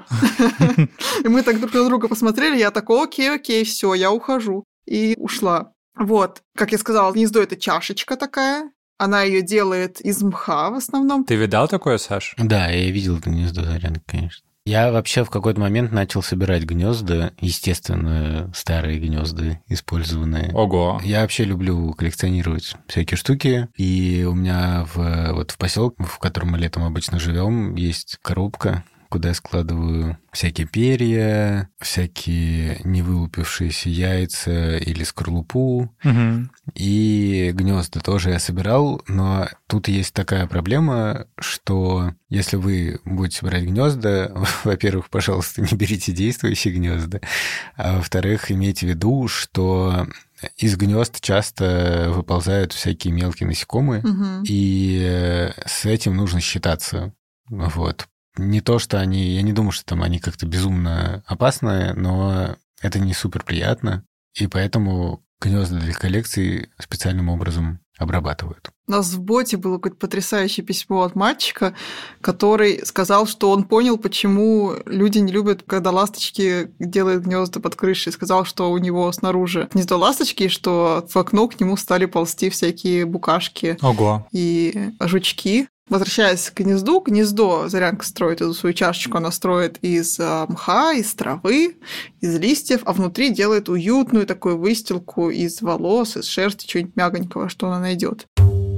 И мы так друг на друга посмотрели, я такой, окей, все, я ухожу. И ушла. Вот, как я сказала, гнездо – это чашечка такая, она ее делает из мха в основном. Ты видал такое, Саш? Да, я видел это гнездо зарянки, конечно. Я вообще в какой-то момент начал собирать гнезда, естественно, старые гнезда, использованные. Ого. Я вообще люблю коллекционировать всякие штуки, и у меня в поселке, в котором мы летом обычно живем, есть коробка, куда я складываю всякие перья, всякие невылупившиеся яйца или скорлупу. Угу. И гнезда тоже я собирал, но тут есть такая проблема, что если вы будете собирать гнезда, во-первых, пожалуйста, не берите действующие гнезда, а во-вторых, имейте в виду, что из гнезд часто выползают всякие мелкие насекомые, и с этим нужно считаться. Вот. Не то, что я не думаю, что там они как-то безумно опасные, но это не супер приятно, и поэтому гнезда для коллекции специальным образом обрабатывают. У нас в боте было какое-то потрясающее письмо от мальчика, который сказал, что он понял, почему люди не любят, когда ласточки делают гнезда под крышей. Сказал, что у него снаружи гнездо ласточки, и что в окно к нему стали ползти всякие букашки. Ого. И жучки. Возвращаясь к гнезду, гнездо Зарянка строит, эту свою чашечку она строит из мха, из травы, из листьев, а внутри делает уютную такую выстилку из волос, из шерсти, чего-нибудь мягонького, что она найдет.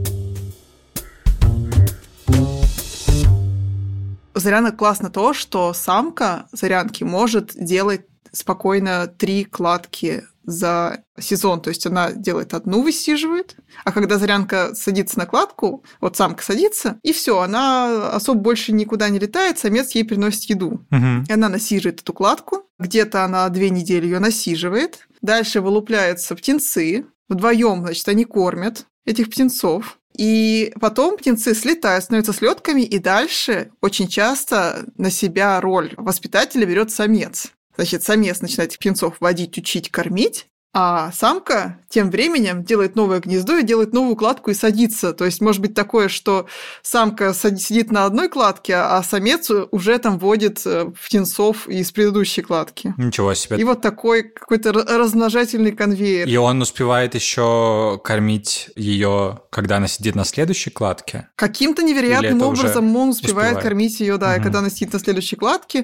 У зарянок классно то, что самка зарянки может делать спокойно 3 кладки за сезон. То есть она делает одну, высиживает, а когда зарянка садится на кладку, вот самка садится, и все, она особо больше никуда не летает, самец ей приносит еду. И она насиживает эту кладку, где-то она 2 недели ее насиживает, дальше вылупляются птенцы, вдвоем, значит, они кормят этих птенцов, и потом птенцы слетают, становятся слетками, и дальше очень часто на себя роль воспитателя берет самец. Значит, самец начинает этих птенцов водить, учить, кормить, а самка тем временем делает новое гнездо и делает новую кладку и садится. То есть может быть такое, что самка сидит на одной кладке, а самец уже там водит птенцов из предыдущей кладки. Ничего себе. И вот такой какой-то размножательный конвейер. И он успевает еще кормить ее, когда она сидит на следующей кладке? Каким-то невероятным образом он успевает кормить ее, да, и когда она сидит на следующей кладке,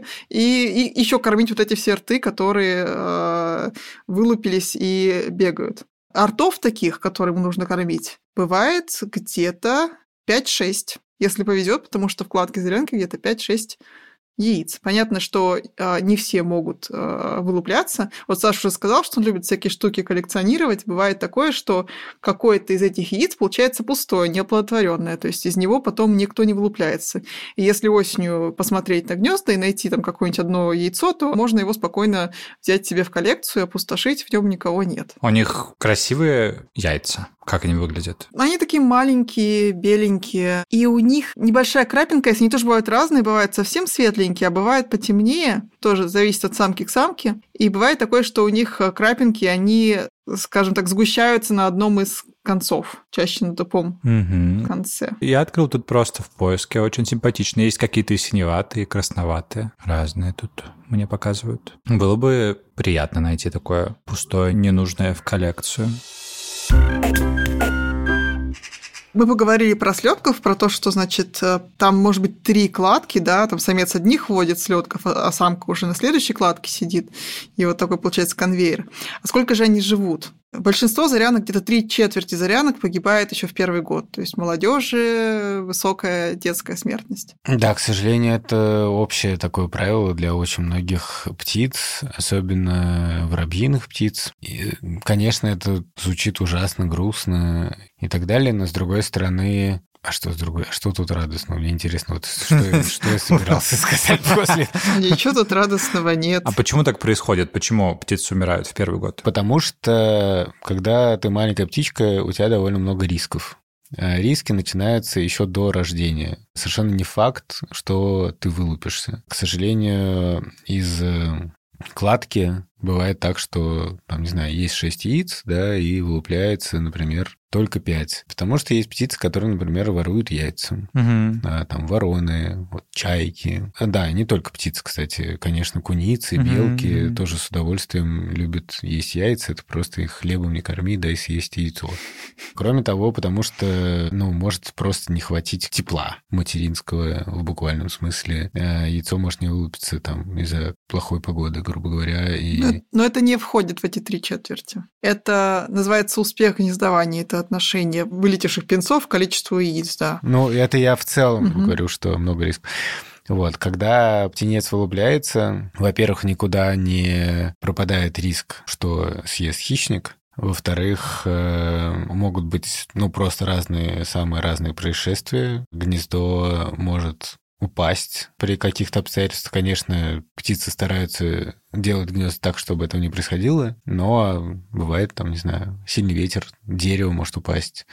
и еще кормить вот эти все рты, которые вылупились и бегают. А ртов таких, которым нужно кормить, бывает где-то 5-6, если повезет, потому что в кладке зарянки где-то 5-6 яиц. Понятно, что не все могут вылупляться. Вот Саша уже сказал, что он любит всякие штуки коллекционировать. Бывает такое, что какое-то из этих яиц получается пустое, неоплодотворенное, то есть из него потом никто не вылупляется. И если осенью посмотреть на гнезда и найти там какое-нибудь одно яйцо, то можно его спокойно взять себе в коллекцию, опустошить, в нем никого нет. У них красивые яйца. Как они выглядят? Они такие маленькие, беленькие. И у них небольшая крапинка, если они тоже бывают разные, бывают совсем светленькие, а бывают потемнее. Тоже зависит от самки к самке. И бывает такое, что у них крапинки, они, скажем так, сгущаются на одном из концов, чаще на тупом конце. Я открыл тут просто в поиске, очень симпатичные. Есть какие-то и синеватые, и красноватые. Разные тут мне показывают. Было бы приятно найти такое пустое, ненужное в коллекцию. Мы поговорили про слётков, про то, что, значит, там может быть 3 кладки, да, там самец одних водит слётков, а самка уже на следующей кладке сидит, и вот такой получается конвейер. А сколько же они живут? Большинство зарянок, где-то 3/4 зарянок погибает еще в первый год. То есть молодежи высокая детская смертность. Да, к сожалению, это общее такое правило для очень многих птиц, особенно воробьиных птиц. И, конечно, это звучит ужасно, грустно и так далее, но с другой стороны... А что с другой? Что тут радостного? Мне интересно, вот что я собирался сказать после. Ничего тут радостного нет. А почему так происходит? Почему птицы умирают в первый год? Потому что, когда ты маленькая птичка, у тебя довольно много рисков. Риски начинаются еще до рождения. Совершенно не факт, что ты вылупишься. К сожалению, из кладки Бывает так, что, там, не знаю, есть 6 яиц, да, и вылупляется, например, только 5. Потому что есть птицы, которые, например, воруют яйца. Да, там вороны, вот, чайки. Да, не только птицы, кстати. Конечно, куницы, белки тоже с удовольствием любят есть яйца. Это просто их хлебом не корми, дай съесть яйцо. Кроме того, потому что, может просто не хватить тепла материнского в буквальном смысле. Яйцо может не вылупиться там из-за плохой погоды, грубо говоря. Но это не входит в эти 3/4. Это называется успех гнездования. Это отношение вылетевших птенцов к количеству яиц, да. Это я в целом говорю, что много рисков. Вот, когда птенец вылупляется, во-первых, никуда не пропадает риск, что съест хищник. Во-вторых, могут быть, просто самые разные происшествия. Гнездо может упасть при каких-то обстоятельствах. Конечно, птицы стараются делать гнезда так, чтобы этого не происходило, но бывает, там, не знаю, сильный ветер, дерево может упасть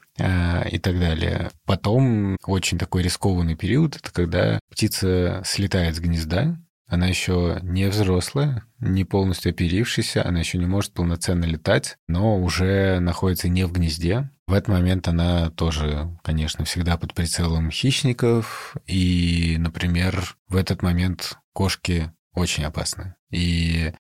и так далее. Потом очень такой рискованный период, это когда птица слетает с гнезда, она еще не взрослая, не полностью оперившаяся, она еще не может полноценно летать, но уже находится не в гнезде. В этот момент она тоже, конечно, всегда под прицелом хищников, и, например, в этот момент кошки очень опасны. И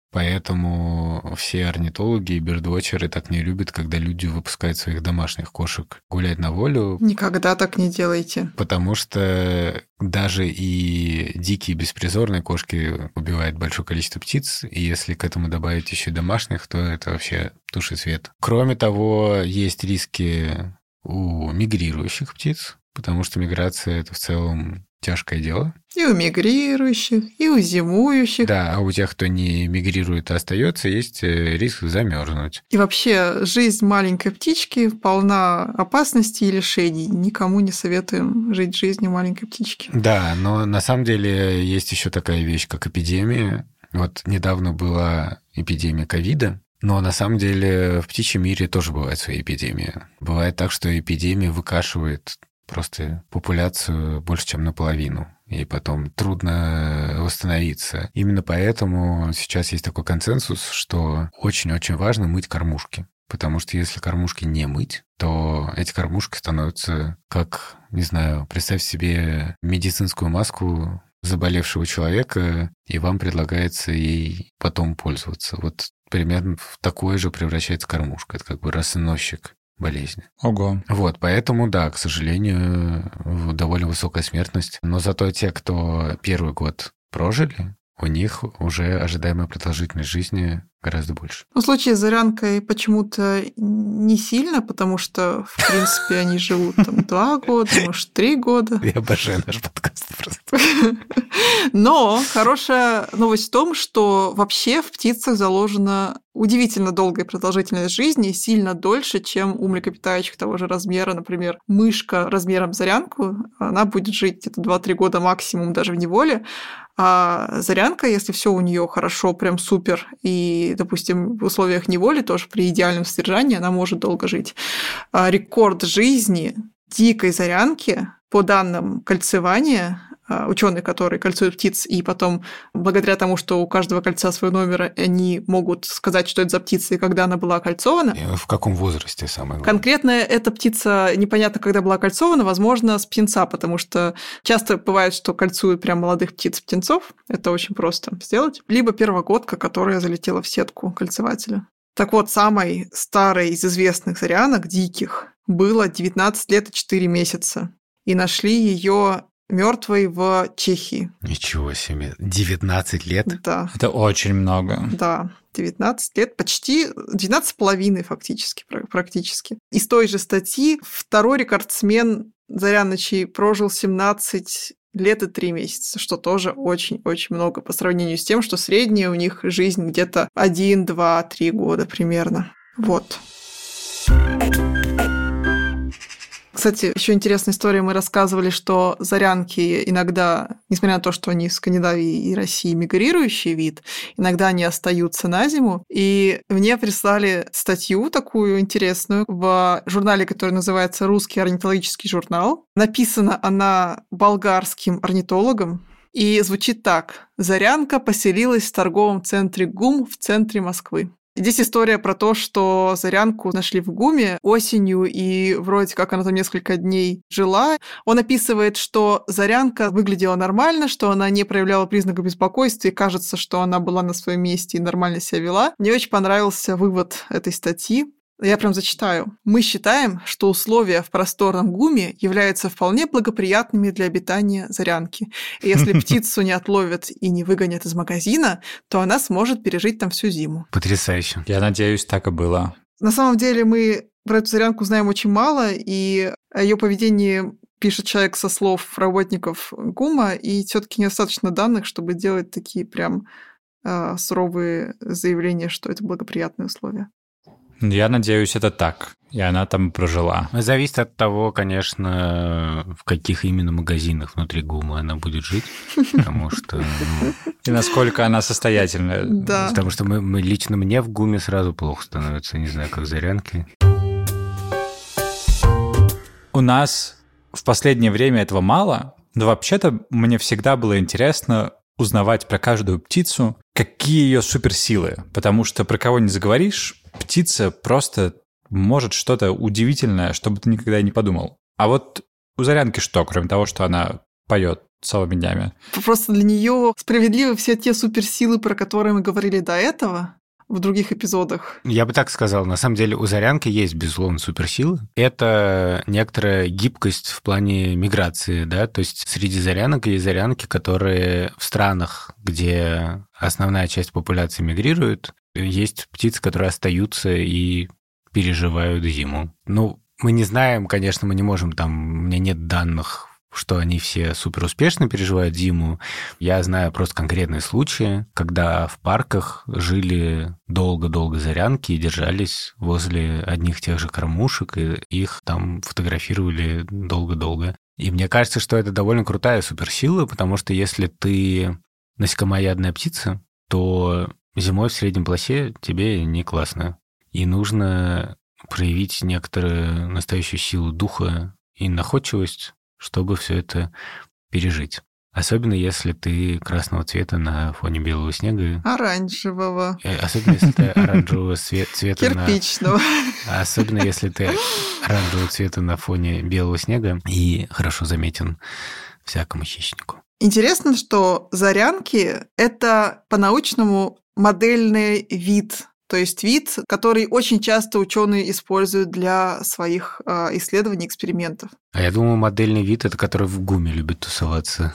поэтому все орнитологи и бирдвотчеры так не любят, когда люди выпускают своих домашних кошек гулять на волю. Никогда так не делайте. Потому что даже и дикие беспризорные кошки убивают большое количество птиц, и если к этому добавить еще и домашних, то это вообще тушь и свет. Кроме того, есть риски у мигрирующих птиц, потому что миграция — это в целом тяжкое дело. И у мигрирующих, и у зимующих. Да, а у тех, кто не мигрирует, а остается, есть риск замерзнуть. И вообще, жизнь маленькой птички полна опасностей и лишений. Никому не советуем жить жизнью маленькой птички. Да, но на самом деле есть еще такая вещь, как эпидемия. Вот недавно была эпидемия ковида, но на самом деле в птичьем мире тоже бывают свои эпидемии. Бывает так, что эпидемия выкашивает просто популяцию больше, чем наполовину, и потом трудно восстановиться. Именно поэтому сейчас есть такой консенсус, что очень-очень важно мыть кормушки. Потому что если кормушки не мыть, то эти кормушки становятся как, не знаю, представь себе медицинскую маску заболевшего человека, и вам предлагается ей потом пользоваться. Вот примерно в такое же превращается кормушка. Это как бы разносчик болезни. Ого. Вот, поэтому, да, к сожалению, довольно высокая смертность. Но зато те, кто первый год прожили, у них уже ожидаемая продолжительность жизни гораздо больше. В случае с зарянкой почему-то не сильно, потому что, в принципе, они живут там 2 года, может, 3 года. Я обожаю наш подкаст просто. Но хорошая новость в том, что вообще в птицах заложена удивительно долгая продолжительность жизни, сильно дольше, чем у млекопитающих того же размера. Например, мышка размером с зарянку, она будет жить где-то 2-3 года максимум даже в неволе. А зарянка, если все у нее хорошо, прям супер, и, допустим, в условиях неволи тоже при идеальном содержании она может долго жить. Рекорд жизни дикой зарянки, по данным кольцевания, ученые, которые кольцуют птиц, и потом, благодаря тому, что у каждого кольца свой номер, они могут сказать, что это за птица и когда она была окольцована. И в каком возрасте самое главное? Конкретно эта птица непонятно, когда была окольцована, возможно, с птенца, потому что часто бывает, что кольцуют прям молодых птиц-птенцов. Это очень просто сделать. Либо первогодка, которая залетела в сетку кольцевателя. Так вот, самой старой из известных зарянок, диких, было 19 лет и 4 месяца. И нашли ее мертвой в Чехии. Ничего себе. 19 лет? Да. Это очень много. Да, 19 лет, почти 19,5 фактически, практически. Из той же статьи второй рекордсмен заряночий прожил 17 лет и 3 месяца, что тоже очень-очень много по сравнению с тем, что средняя у них жизнь где-то 1, 2, 3 года примерно. Вот. Кстати, еще интересная история. Мы рассказывали, что зарянки иногда, несмотря на то, что они в Скандинавии и России мигрирующий вид, иногда они остаются на зиму. И мне прислали статью такую интересную в журнале, который называется «Русский орнитологический журнал». Написана она болгарским орнитологом. И звучит так. Зарянка поселилась в торговом центре ГУМ в центре Москвы. Здесь история про то, что Зарянку нашли в ГУМе осенью, и вроде как она там несколько дней жила. Он описывает, что Зарянка выглядела нормально, что она не проявляла признаков беспокойства, и кажется, что она была на своем месте и нормально себя вела. Мне очень понравился вывод этой статьи. Я прям зачитаю. «Мы считаем, что условия в просторном ГУМе являются вполне благоприятными для обитания Зарянки. И если птицу не отловят и не выгонят из магазина, то она сможет пережить там всю зиму». Потрясающе. Я надеюсь, так и было. На самом деле мы про эту Зарянку знаем очень мало, и о ее поведении пишет человек со слов работников ГУМа, и все-таки недостаточно данных, чтобы делать такие прям суровые заявления, что это благоприятные условия. Я надеюсь, это так. И она там прожила. Зависит от того, конечно, в каких именно магазинах внутри ГУМа она будет жить. Потому что... И насколько она состоятельная. Да. Потому что мы лично мне в ГУМе сразу плохо становится. Не знаю, как Зарянке. У нас в последнее время этого мало, но вообще-то мне всегда было интересно узнавать про каждую птицу, какие ее суперсилы. Потому что про кого не заговоришь, птица просто может что-то удивительное, что бы ты никогда и не подумал. А вот у Зарянки что, кроме того, что она поет целыми днями? Просто для нее справедливы все те суперсилы, про которые мы говорили до этого в других эпизодах. Я бы так сказал. На самом деле у Зарянки есть, безусловно, суперсилы. Это некоторая гибкость в плане миграции, да, то есть среди зарянок есть зарянки, которые в странах, где основная часть популяции мигрирует, есть птицы, которые остаются и переживают зиму. Ну, мы не знаем, конечно, мы не можем, там, у меня нет данных, что они все супер успешно переживают зиму. Я знаю просто конкретные случаи, когда в парках жили долго-долго зарянки и держались возле одних тех же кормушек, и их там фотографировали долго-долго. И мне кажется, что это довольно крутая суперсила, потому что если ты насекомоядная птица, то зимой в среднем полосе тебе не классно. И нужно проявить некоторую настоящую силу духа и находчивость, чтобы все это пережить. Особенно если ты красного цвета на фоне белого снега. Оранжевого. Особенно если ты оранжевого цвета Кирпичного. Особенно если ты оранжевого цвета на фоне белого снега и хорошо заметен всякому хищнику. Интересно, что зарянки — это по-научному модельный вид. То есть вид, который очень часто ученые используют для своих исследований, экспериментов. А я думаю, модельный вид — это который в ГУМе любит тусоваться.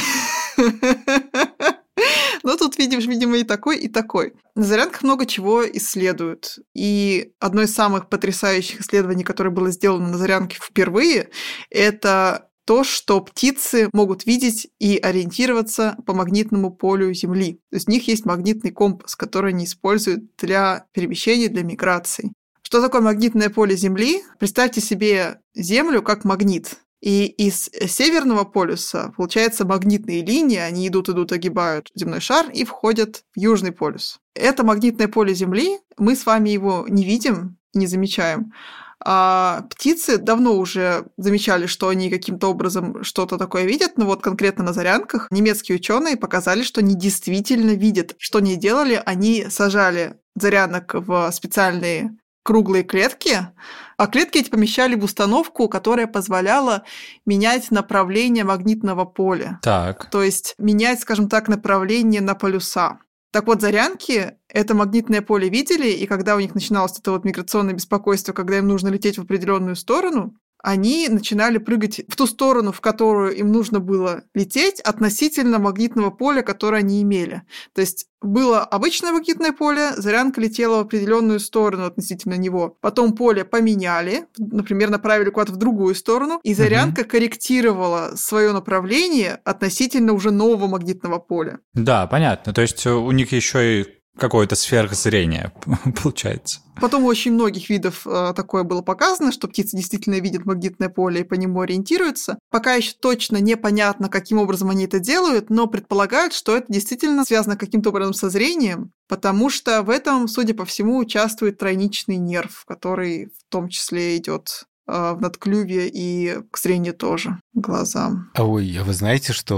Ну, тут видишь, видимо, и такой, и такой. На зарянках много чего исследуют. И одно из самых потрясающих исследований, которое было сделано на зарянке впервые, это то, что птицы могут видеть и ориентироваться по магнитному полю Земли. То есть у них есть магнитный компас, который они используют для перемещения, для миграции. Что такое магнитное поле Земли? Представьте себе Землю как магнит. И из северного полюса, получается, магнитные линии, они идут, огибают земной шар и входят в южный полюс. Это магнитное поле Земли, мы с вами его не видим, не замечаем. А птицы давно уже замечали, что они каким-то образом что-то такое видят, но вот конкретно на зарянках немецкие ученые показали, что они действительно видят. Что они делали? Они сажали зарянок в специальные круглые клетки, а клетки эти помещали в установку, которая позволяла менять направление магнитного поля. Так. То есть менять, скажем так, направление на полюса. Так вот, зарянки это магнитное поле видели, и когда у них начиналось это вот миграционное беспокойство, когда им нужно лететь в определенную сторону, они начинали прыгать в ту сторону, в которую им нужно было лететь, относительно магнитного поля, которое они имели. То есть было обычное магнитное поле, зарянка летела в определенную сторону относительно него. Потом поле поменяли, например, направили куда-то в другую сторону, и зарянка корректировала свое направление относительно уже нового магнитного поля. Да, понятно. То есть у них еще и какое-то сверхзрение получается. Потом у очень многих видов такое было показано, что птицы действительно видят магнитное поле и по нему ориентируются. Пока еще точно непонятно, каким образом они это делают, но предполагают, что это действительно связано каким-то образом со зрением, потому что в этом, судя по всему, участвует тройничный нерв, который в том числе идет в надклювье и к зрению тоже, к глазам. Ой, а вы знаете, что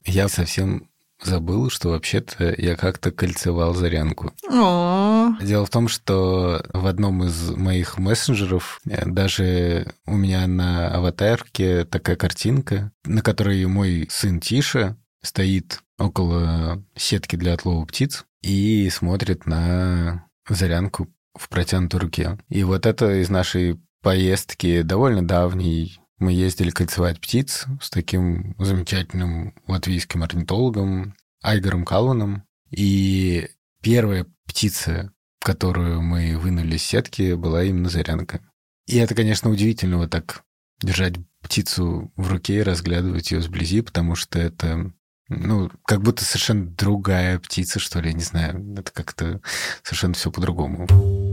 Я совсем забыл, что вообще-то я как-то кольцевал Зарянку. О, Дело в том, что в одном из моих мессенджеров даже у меня на аватарке такая картинка, на которой мой сын Тиша стоит около сетки для отлова птиц и смотрит на Зарянку в протянутой руке. И вот это из нашей поездки довольно давней. Мы ездили кольцевать птиц с таким замечательным латвийским орнитологом Айгаром Калваном. И первая птица, которую мы вынули из сетки, была именно Зарянка. И это, конечно, удивительно вот так держать птицу в руке и разглядывать ее сблизи, потому что это, как будто совершенно другая птица, что ли, не знаю. Это как-то совершенно все по-другому.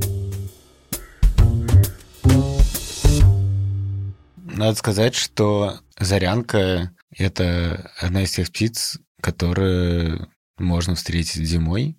Надо сказать, что Зарянка — это одна из тех птиц, которые можно встретить зимой,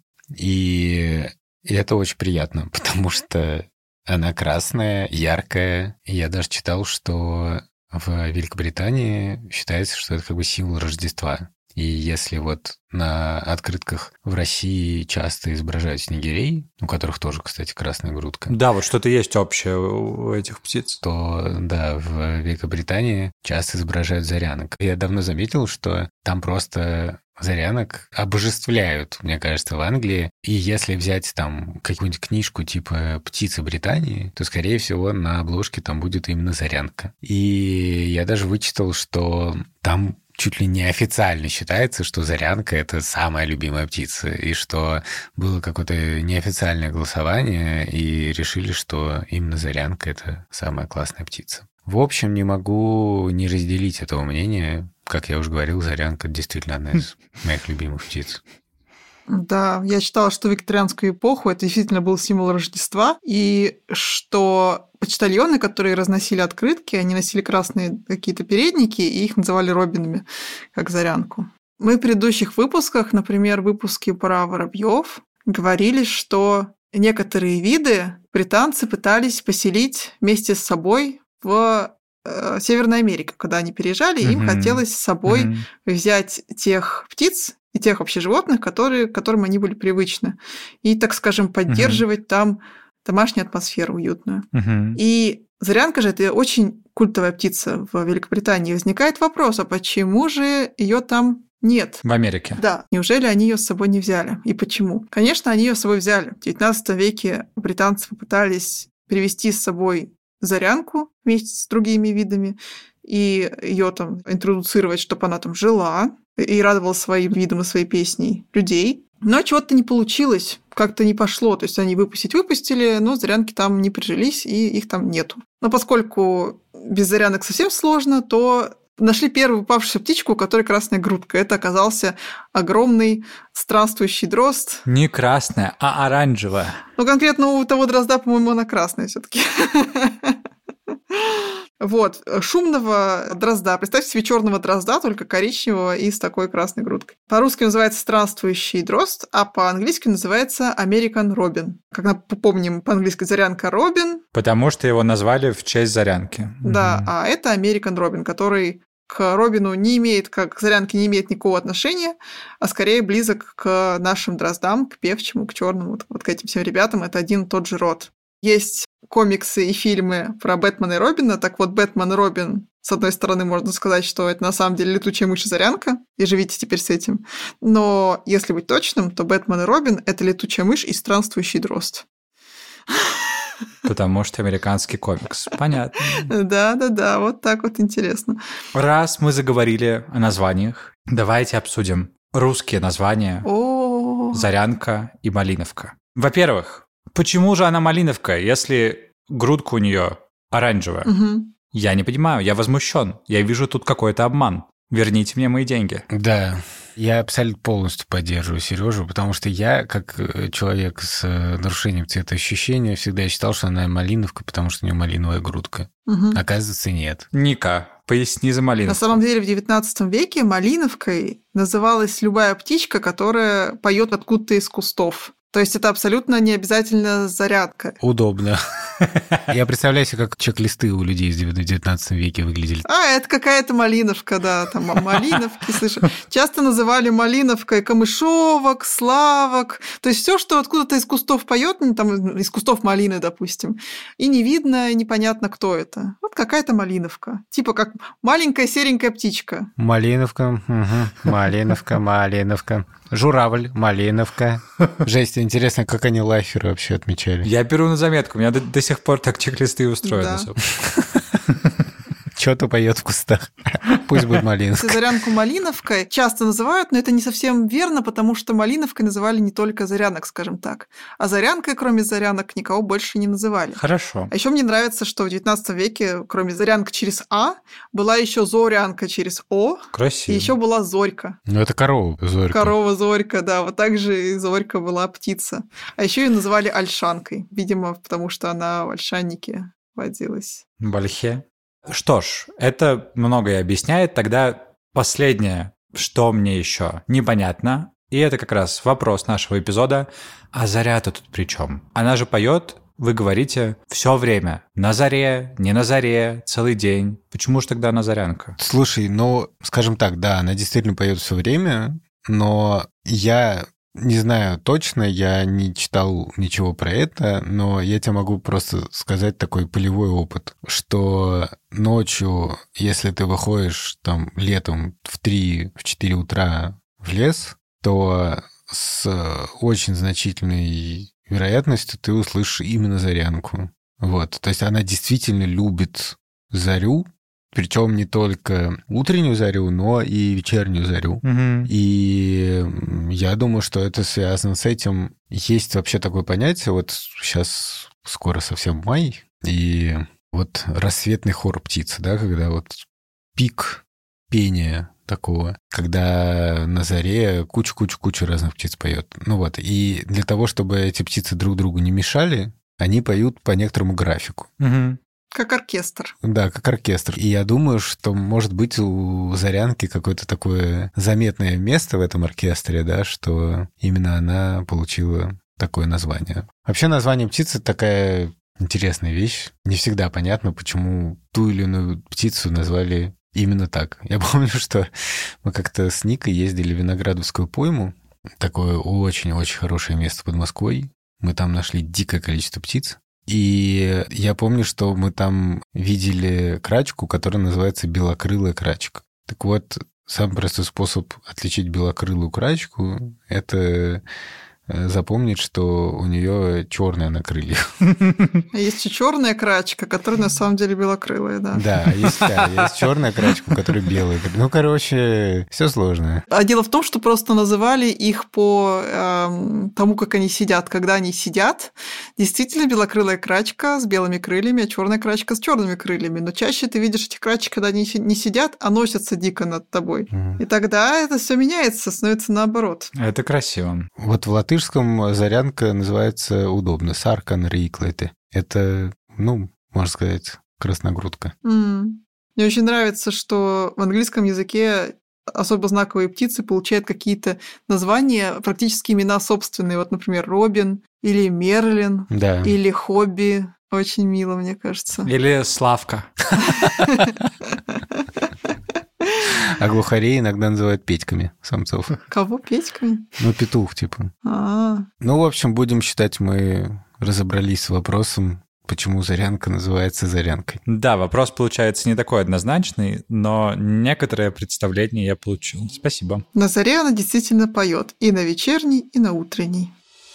и это очень приятно, потому что она красная, яркая. И я даже читал, что в Великобритании считается, что это как бы символ Рождества. И если вот на открытках в России часто изображают снегирей, у которых тоже, кстати, красная грудка. Да, вот что-то есть общее у этих птиц. То, да, в Великобритании часто изображают зарянок. Я давно заметил, что там просто зарянок обожествляют, мне кажется, в Англии. И если взять там какую-нибудь книжку типа «Птицы Британии», то, скорее всего, на обложке там будет именно зарянка. И я даже вычитал, что там чуть ли не официально считается, что зарянка — это самая любимая птица, и что было какое-то неофициальное голосование, и решили, что именно зарянка — это самая классная птица. В общем, не могу не разделить этого мнения. Как я уже говорил, зарянка действительно одна из моих любимых птиц. да, я читала, что в викторианскую эпоху это действительно был символ Рождества, и что почтальоны, которые разносили открытки, они носили красные какие-то передники, и их называли робинами, как зарянку. Мы в предыдущих выпусках, например, в выпуске про воробьев, говорили, что некоторые виды британцы пытались поселить вместе с собой в Северной Америке. Когда они переезжали, им хотелось с собой взять тех птиц и тех вообще животных, к которым они были привычны, и, так скажем, поддерживать там домашнюю атмосферу уютную. И зарянка же — это очень культовая птица в Великобритании. Возникает вопрос, а почему же ее там нет? В Америке. Да. Неужели они ее с собой не взяли? И почему? Конечно, они ее с собой взяли. В XIX веке британцы попытались привезти с собой зарянку вместе с другими видами и ее там интродуцировать, чтобы она там жила и радовала своим видом и своей песней людей. Но чего-то не получилось, как-то не пошло. То есть они выпустили, но зарянки там не прижились, и их там нету. Но поскольку без зарянок совсем сложно, то нашли первую упавшуюся птичку, у которой красная грудка. Это оказался огромный странствующий дрозд. Не красная, а оранжевая. Ну, конкретно у того дрозда, по-моему, она красная все-таки. Вот, шумного дрозда. Представьте себе черного дрозда, только коричневого и с такой красной грудкой. По-русски называется странствующий дрозд, а по-английски называется American Robin. Как помним, по-английски зарянка Робин. Потому что его назвали в честь зарянки. Да, а это American Robin, который к Робину не имеет, как к зарянке не имеет никакого отношения, а скорее близок к нашим дроздам, к певчему, к черному, вот к этим всем ребятам. Это один и тот же род. Есть комиксы и фильмы про Бэтмена и Робина. Так вот, Бэтмен и Робин, с одной стороны, можно сказать, что это на самом деле летучая мышь и зарянка, и живите теперь с этим. Но если быть точным, то Бэтмен и Робин — это летучая мышь и странствующий дрозд. Потому что американский комикс. Понятно. Да, вот так вот интересно. Раз мы заговорили о названиях, давайте обсудим русские названия «Зарянка» и «Малиновка». Во-первых, почему же она малиновка, если грудка у нее оранжевая? Я не понимаю, я возмущен. Я вижу тут какой-то обман. Верните мне мои деньги. Да, я абсолютно полностью поддерживаю Сережу, потому что я, как человек с нарушением цветоощущения, всегда считал, что она малиновка, потому что у нее малиновая грудка. Оказывается, нет. Ника, поясни за малиновку. На самом деле в XIX веке малиновкой называлась любая птичка, которая поет откуда-то из кустов. То есть это абсолютно не обязательно зарядка. Удобно. Я представляю себе, как чек-листы у людей в 19 веке выглядели. Это какая-то малиновка, да, там малиновки, слышу. Часто называли малиновкой камышовок, славок, то есть все, что откуда-то из кустов поет, там из кустов малины, допустим, и не видно, и непонятно, кто это. Вот какая-то малиновка, типа как маленькая серенькая птичка. Малиновка, малиновка. Журавль, малиновка. Жесть, интересно, как они лайферы вообще отмечали. Я беру на заметку, у меня до сих пор так чек-листы устроены. Что-то поет в кустах. Пусть будет малиновка. Зарянку малиновкой часто называют, но это не совсем верно, потому что малиновкой называли не только зарянок, скажем так. А зарянкой, кроме зарянок, никого больше не называли. Хорошо. А еще мне нравится, что в 19 веке, кроме зарянка через А, была еще зорянка через О. Красиво. И еще была зорька. Ну, это корова, зорька. Корова-зорька, да. Вот так же и зорька была птица. А еще ее называли ольшанкой. Видимо, потому что она в ольшаннике водилась. В ольхе. Что ж, это многое объясняет. Тогда последнее, что мне еще непонятно, и это как раз вопрос нашего эпизода. А заря-то тут при чем? Она же поет, вы говорите, все время. На заре, не на заре, целый день. Почему же тогда она зарянка? Слушай, ну, скажем так, да, она действительно поет все время, но я не знаю точно, я не читал ничего про это, но я тебе могу просто сказать такой полевой опыт, что ночью, если ты выходишь там летом в 3-4 утра в лес, то с очень значительной вероятностью ты услышишь именно зарянку. Вот, то есть она действительно любит зарю, причем не только утреннюю зарю, но и вечернюю зарю. Угу. И я думаю, что это связано с этим. Есть вообще такое понятие, вот сейчас скоро совсем май, и вот рассветный хор птиц, да, когда вот пик пения такого, когда на заре куча разных птиц поет. Ну вот, и для того, чтобы эти птицы друг другу не мешали, они поют по некоторому графику. Угу. Как оркестр. Да, как оркестр. И я думаю, что, может быть, у зарянки какое-то такое заметное место в этом оркестре, да, что именно она получила такое название. Вообще название птицы такая интересная вещь. Не всегда понятно, почему ту или иную птицу назвали именно так. Я помню, что мы как-то с Никой ездили в Виноградовскую пойму. Такое очень-очень хорошее место под Москвой. Мы там нашли дикое количество птиц. И я помню, что мы там видели крачку, которая называется белокрылая крачка. Так вот, самый простой способ отличить белокрылую крачку — это запомнить, что у нее черное на крыльях. Есть и черная крачка, которая на самом деле белокрылая, да. Да, есть черная крачка, у которой белая. Ну, короче, все сложно. А дело в том, что просто называли их по тому, как они сидят. Когда они сидят, действительно белокрылая крачка с белыми крыльями, а черная крачка с черными крыльями. Но чаще ты видишь этих крачек, когда они не сидят, а носятся дико над тобой. И тогда это все меняется, становится наоборот. Это красиво. Вот в латышском зарянка называется удобно саркан риклеты. Это, ну, можно сказать, красногрудка. Мне очень нравится, что в английском языке особо знаковые птицы получают какие-то названия, практически имена собственные. Вот, например, Робин или Мерлин, да. Или Хобби. Очень мило, мне кажется. Или Славка. А глухарей иногда называют Петьками самцов. Кого Петьками? Ну, петух, типа. А-а-а. Ну, в общем, будем считать, мы разобрались с вопросом, почему зарянка называется зарянкой. Да, вопрос получается не такой однозначный, но некоторое представление я получил. Спасибо. На заре она действительно поет и на вечерней, и на утренней.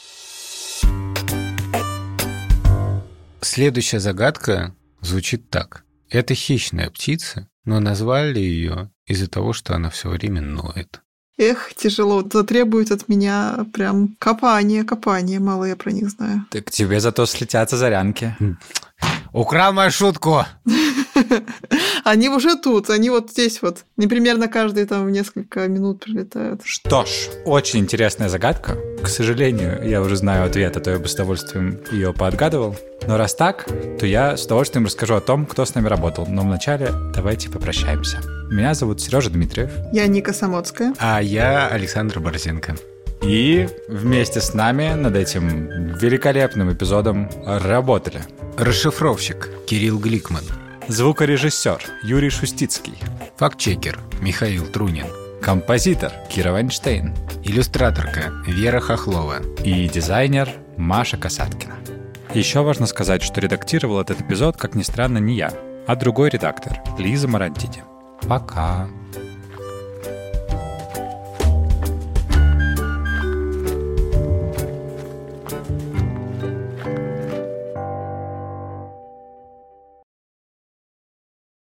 Следующая загадка звучит так. Это хищная птица, но назвали ее из-за того, что она все время ноет. Эх, тяжело. Это требует от меня прям копания. Мало я про них знаю. Так тебе зато слетятся зарянки. Украл мою шутку! Они уже тут, они вот здесь вот. Не примерно каждые там несколько минут прилетают. Что ж, очень интересная загадка. К сожалению, я уже знаю ответ, а то я бы с удовольствием ее поотгадывал. Но раз так, то я с удовольствием расскажу о том, кто с нами работал. Но вначале давайте попрощаемся. Меня зовут Сережа Дмитриев. Я Ника Самоцкая. А я Александр Борзенко. И вместе с нами над этим великолепным эпизодом работали Расшифровщик Кирилл Гликман. Звукорежиссер Юрий Шустицкий. Фактчекер Михаил Трунин. Композитор Кира Вайнштейн. Иллюстраторка Вера Хохлова. И дизайнер Маша Касаткина. Еще важно сказать, что редактировал этот эпизод, как ни странно, не я, а другой редактор Лиза Марантиди. Пока.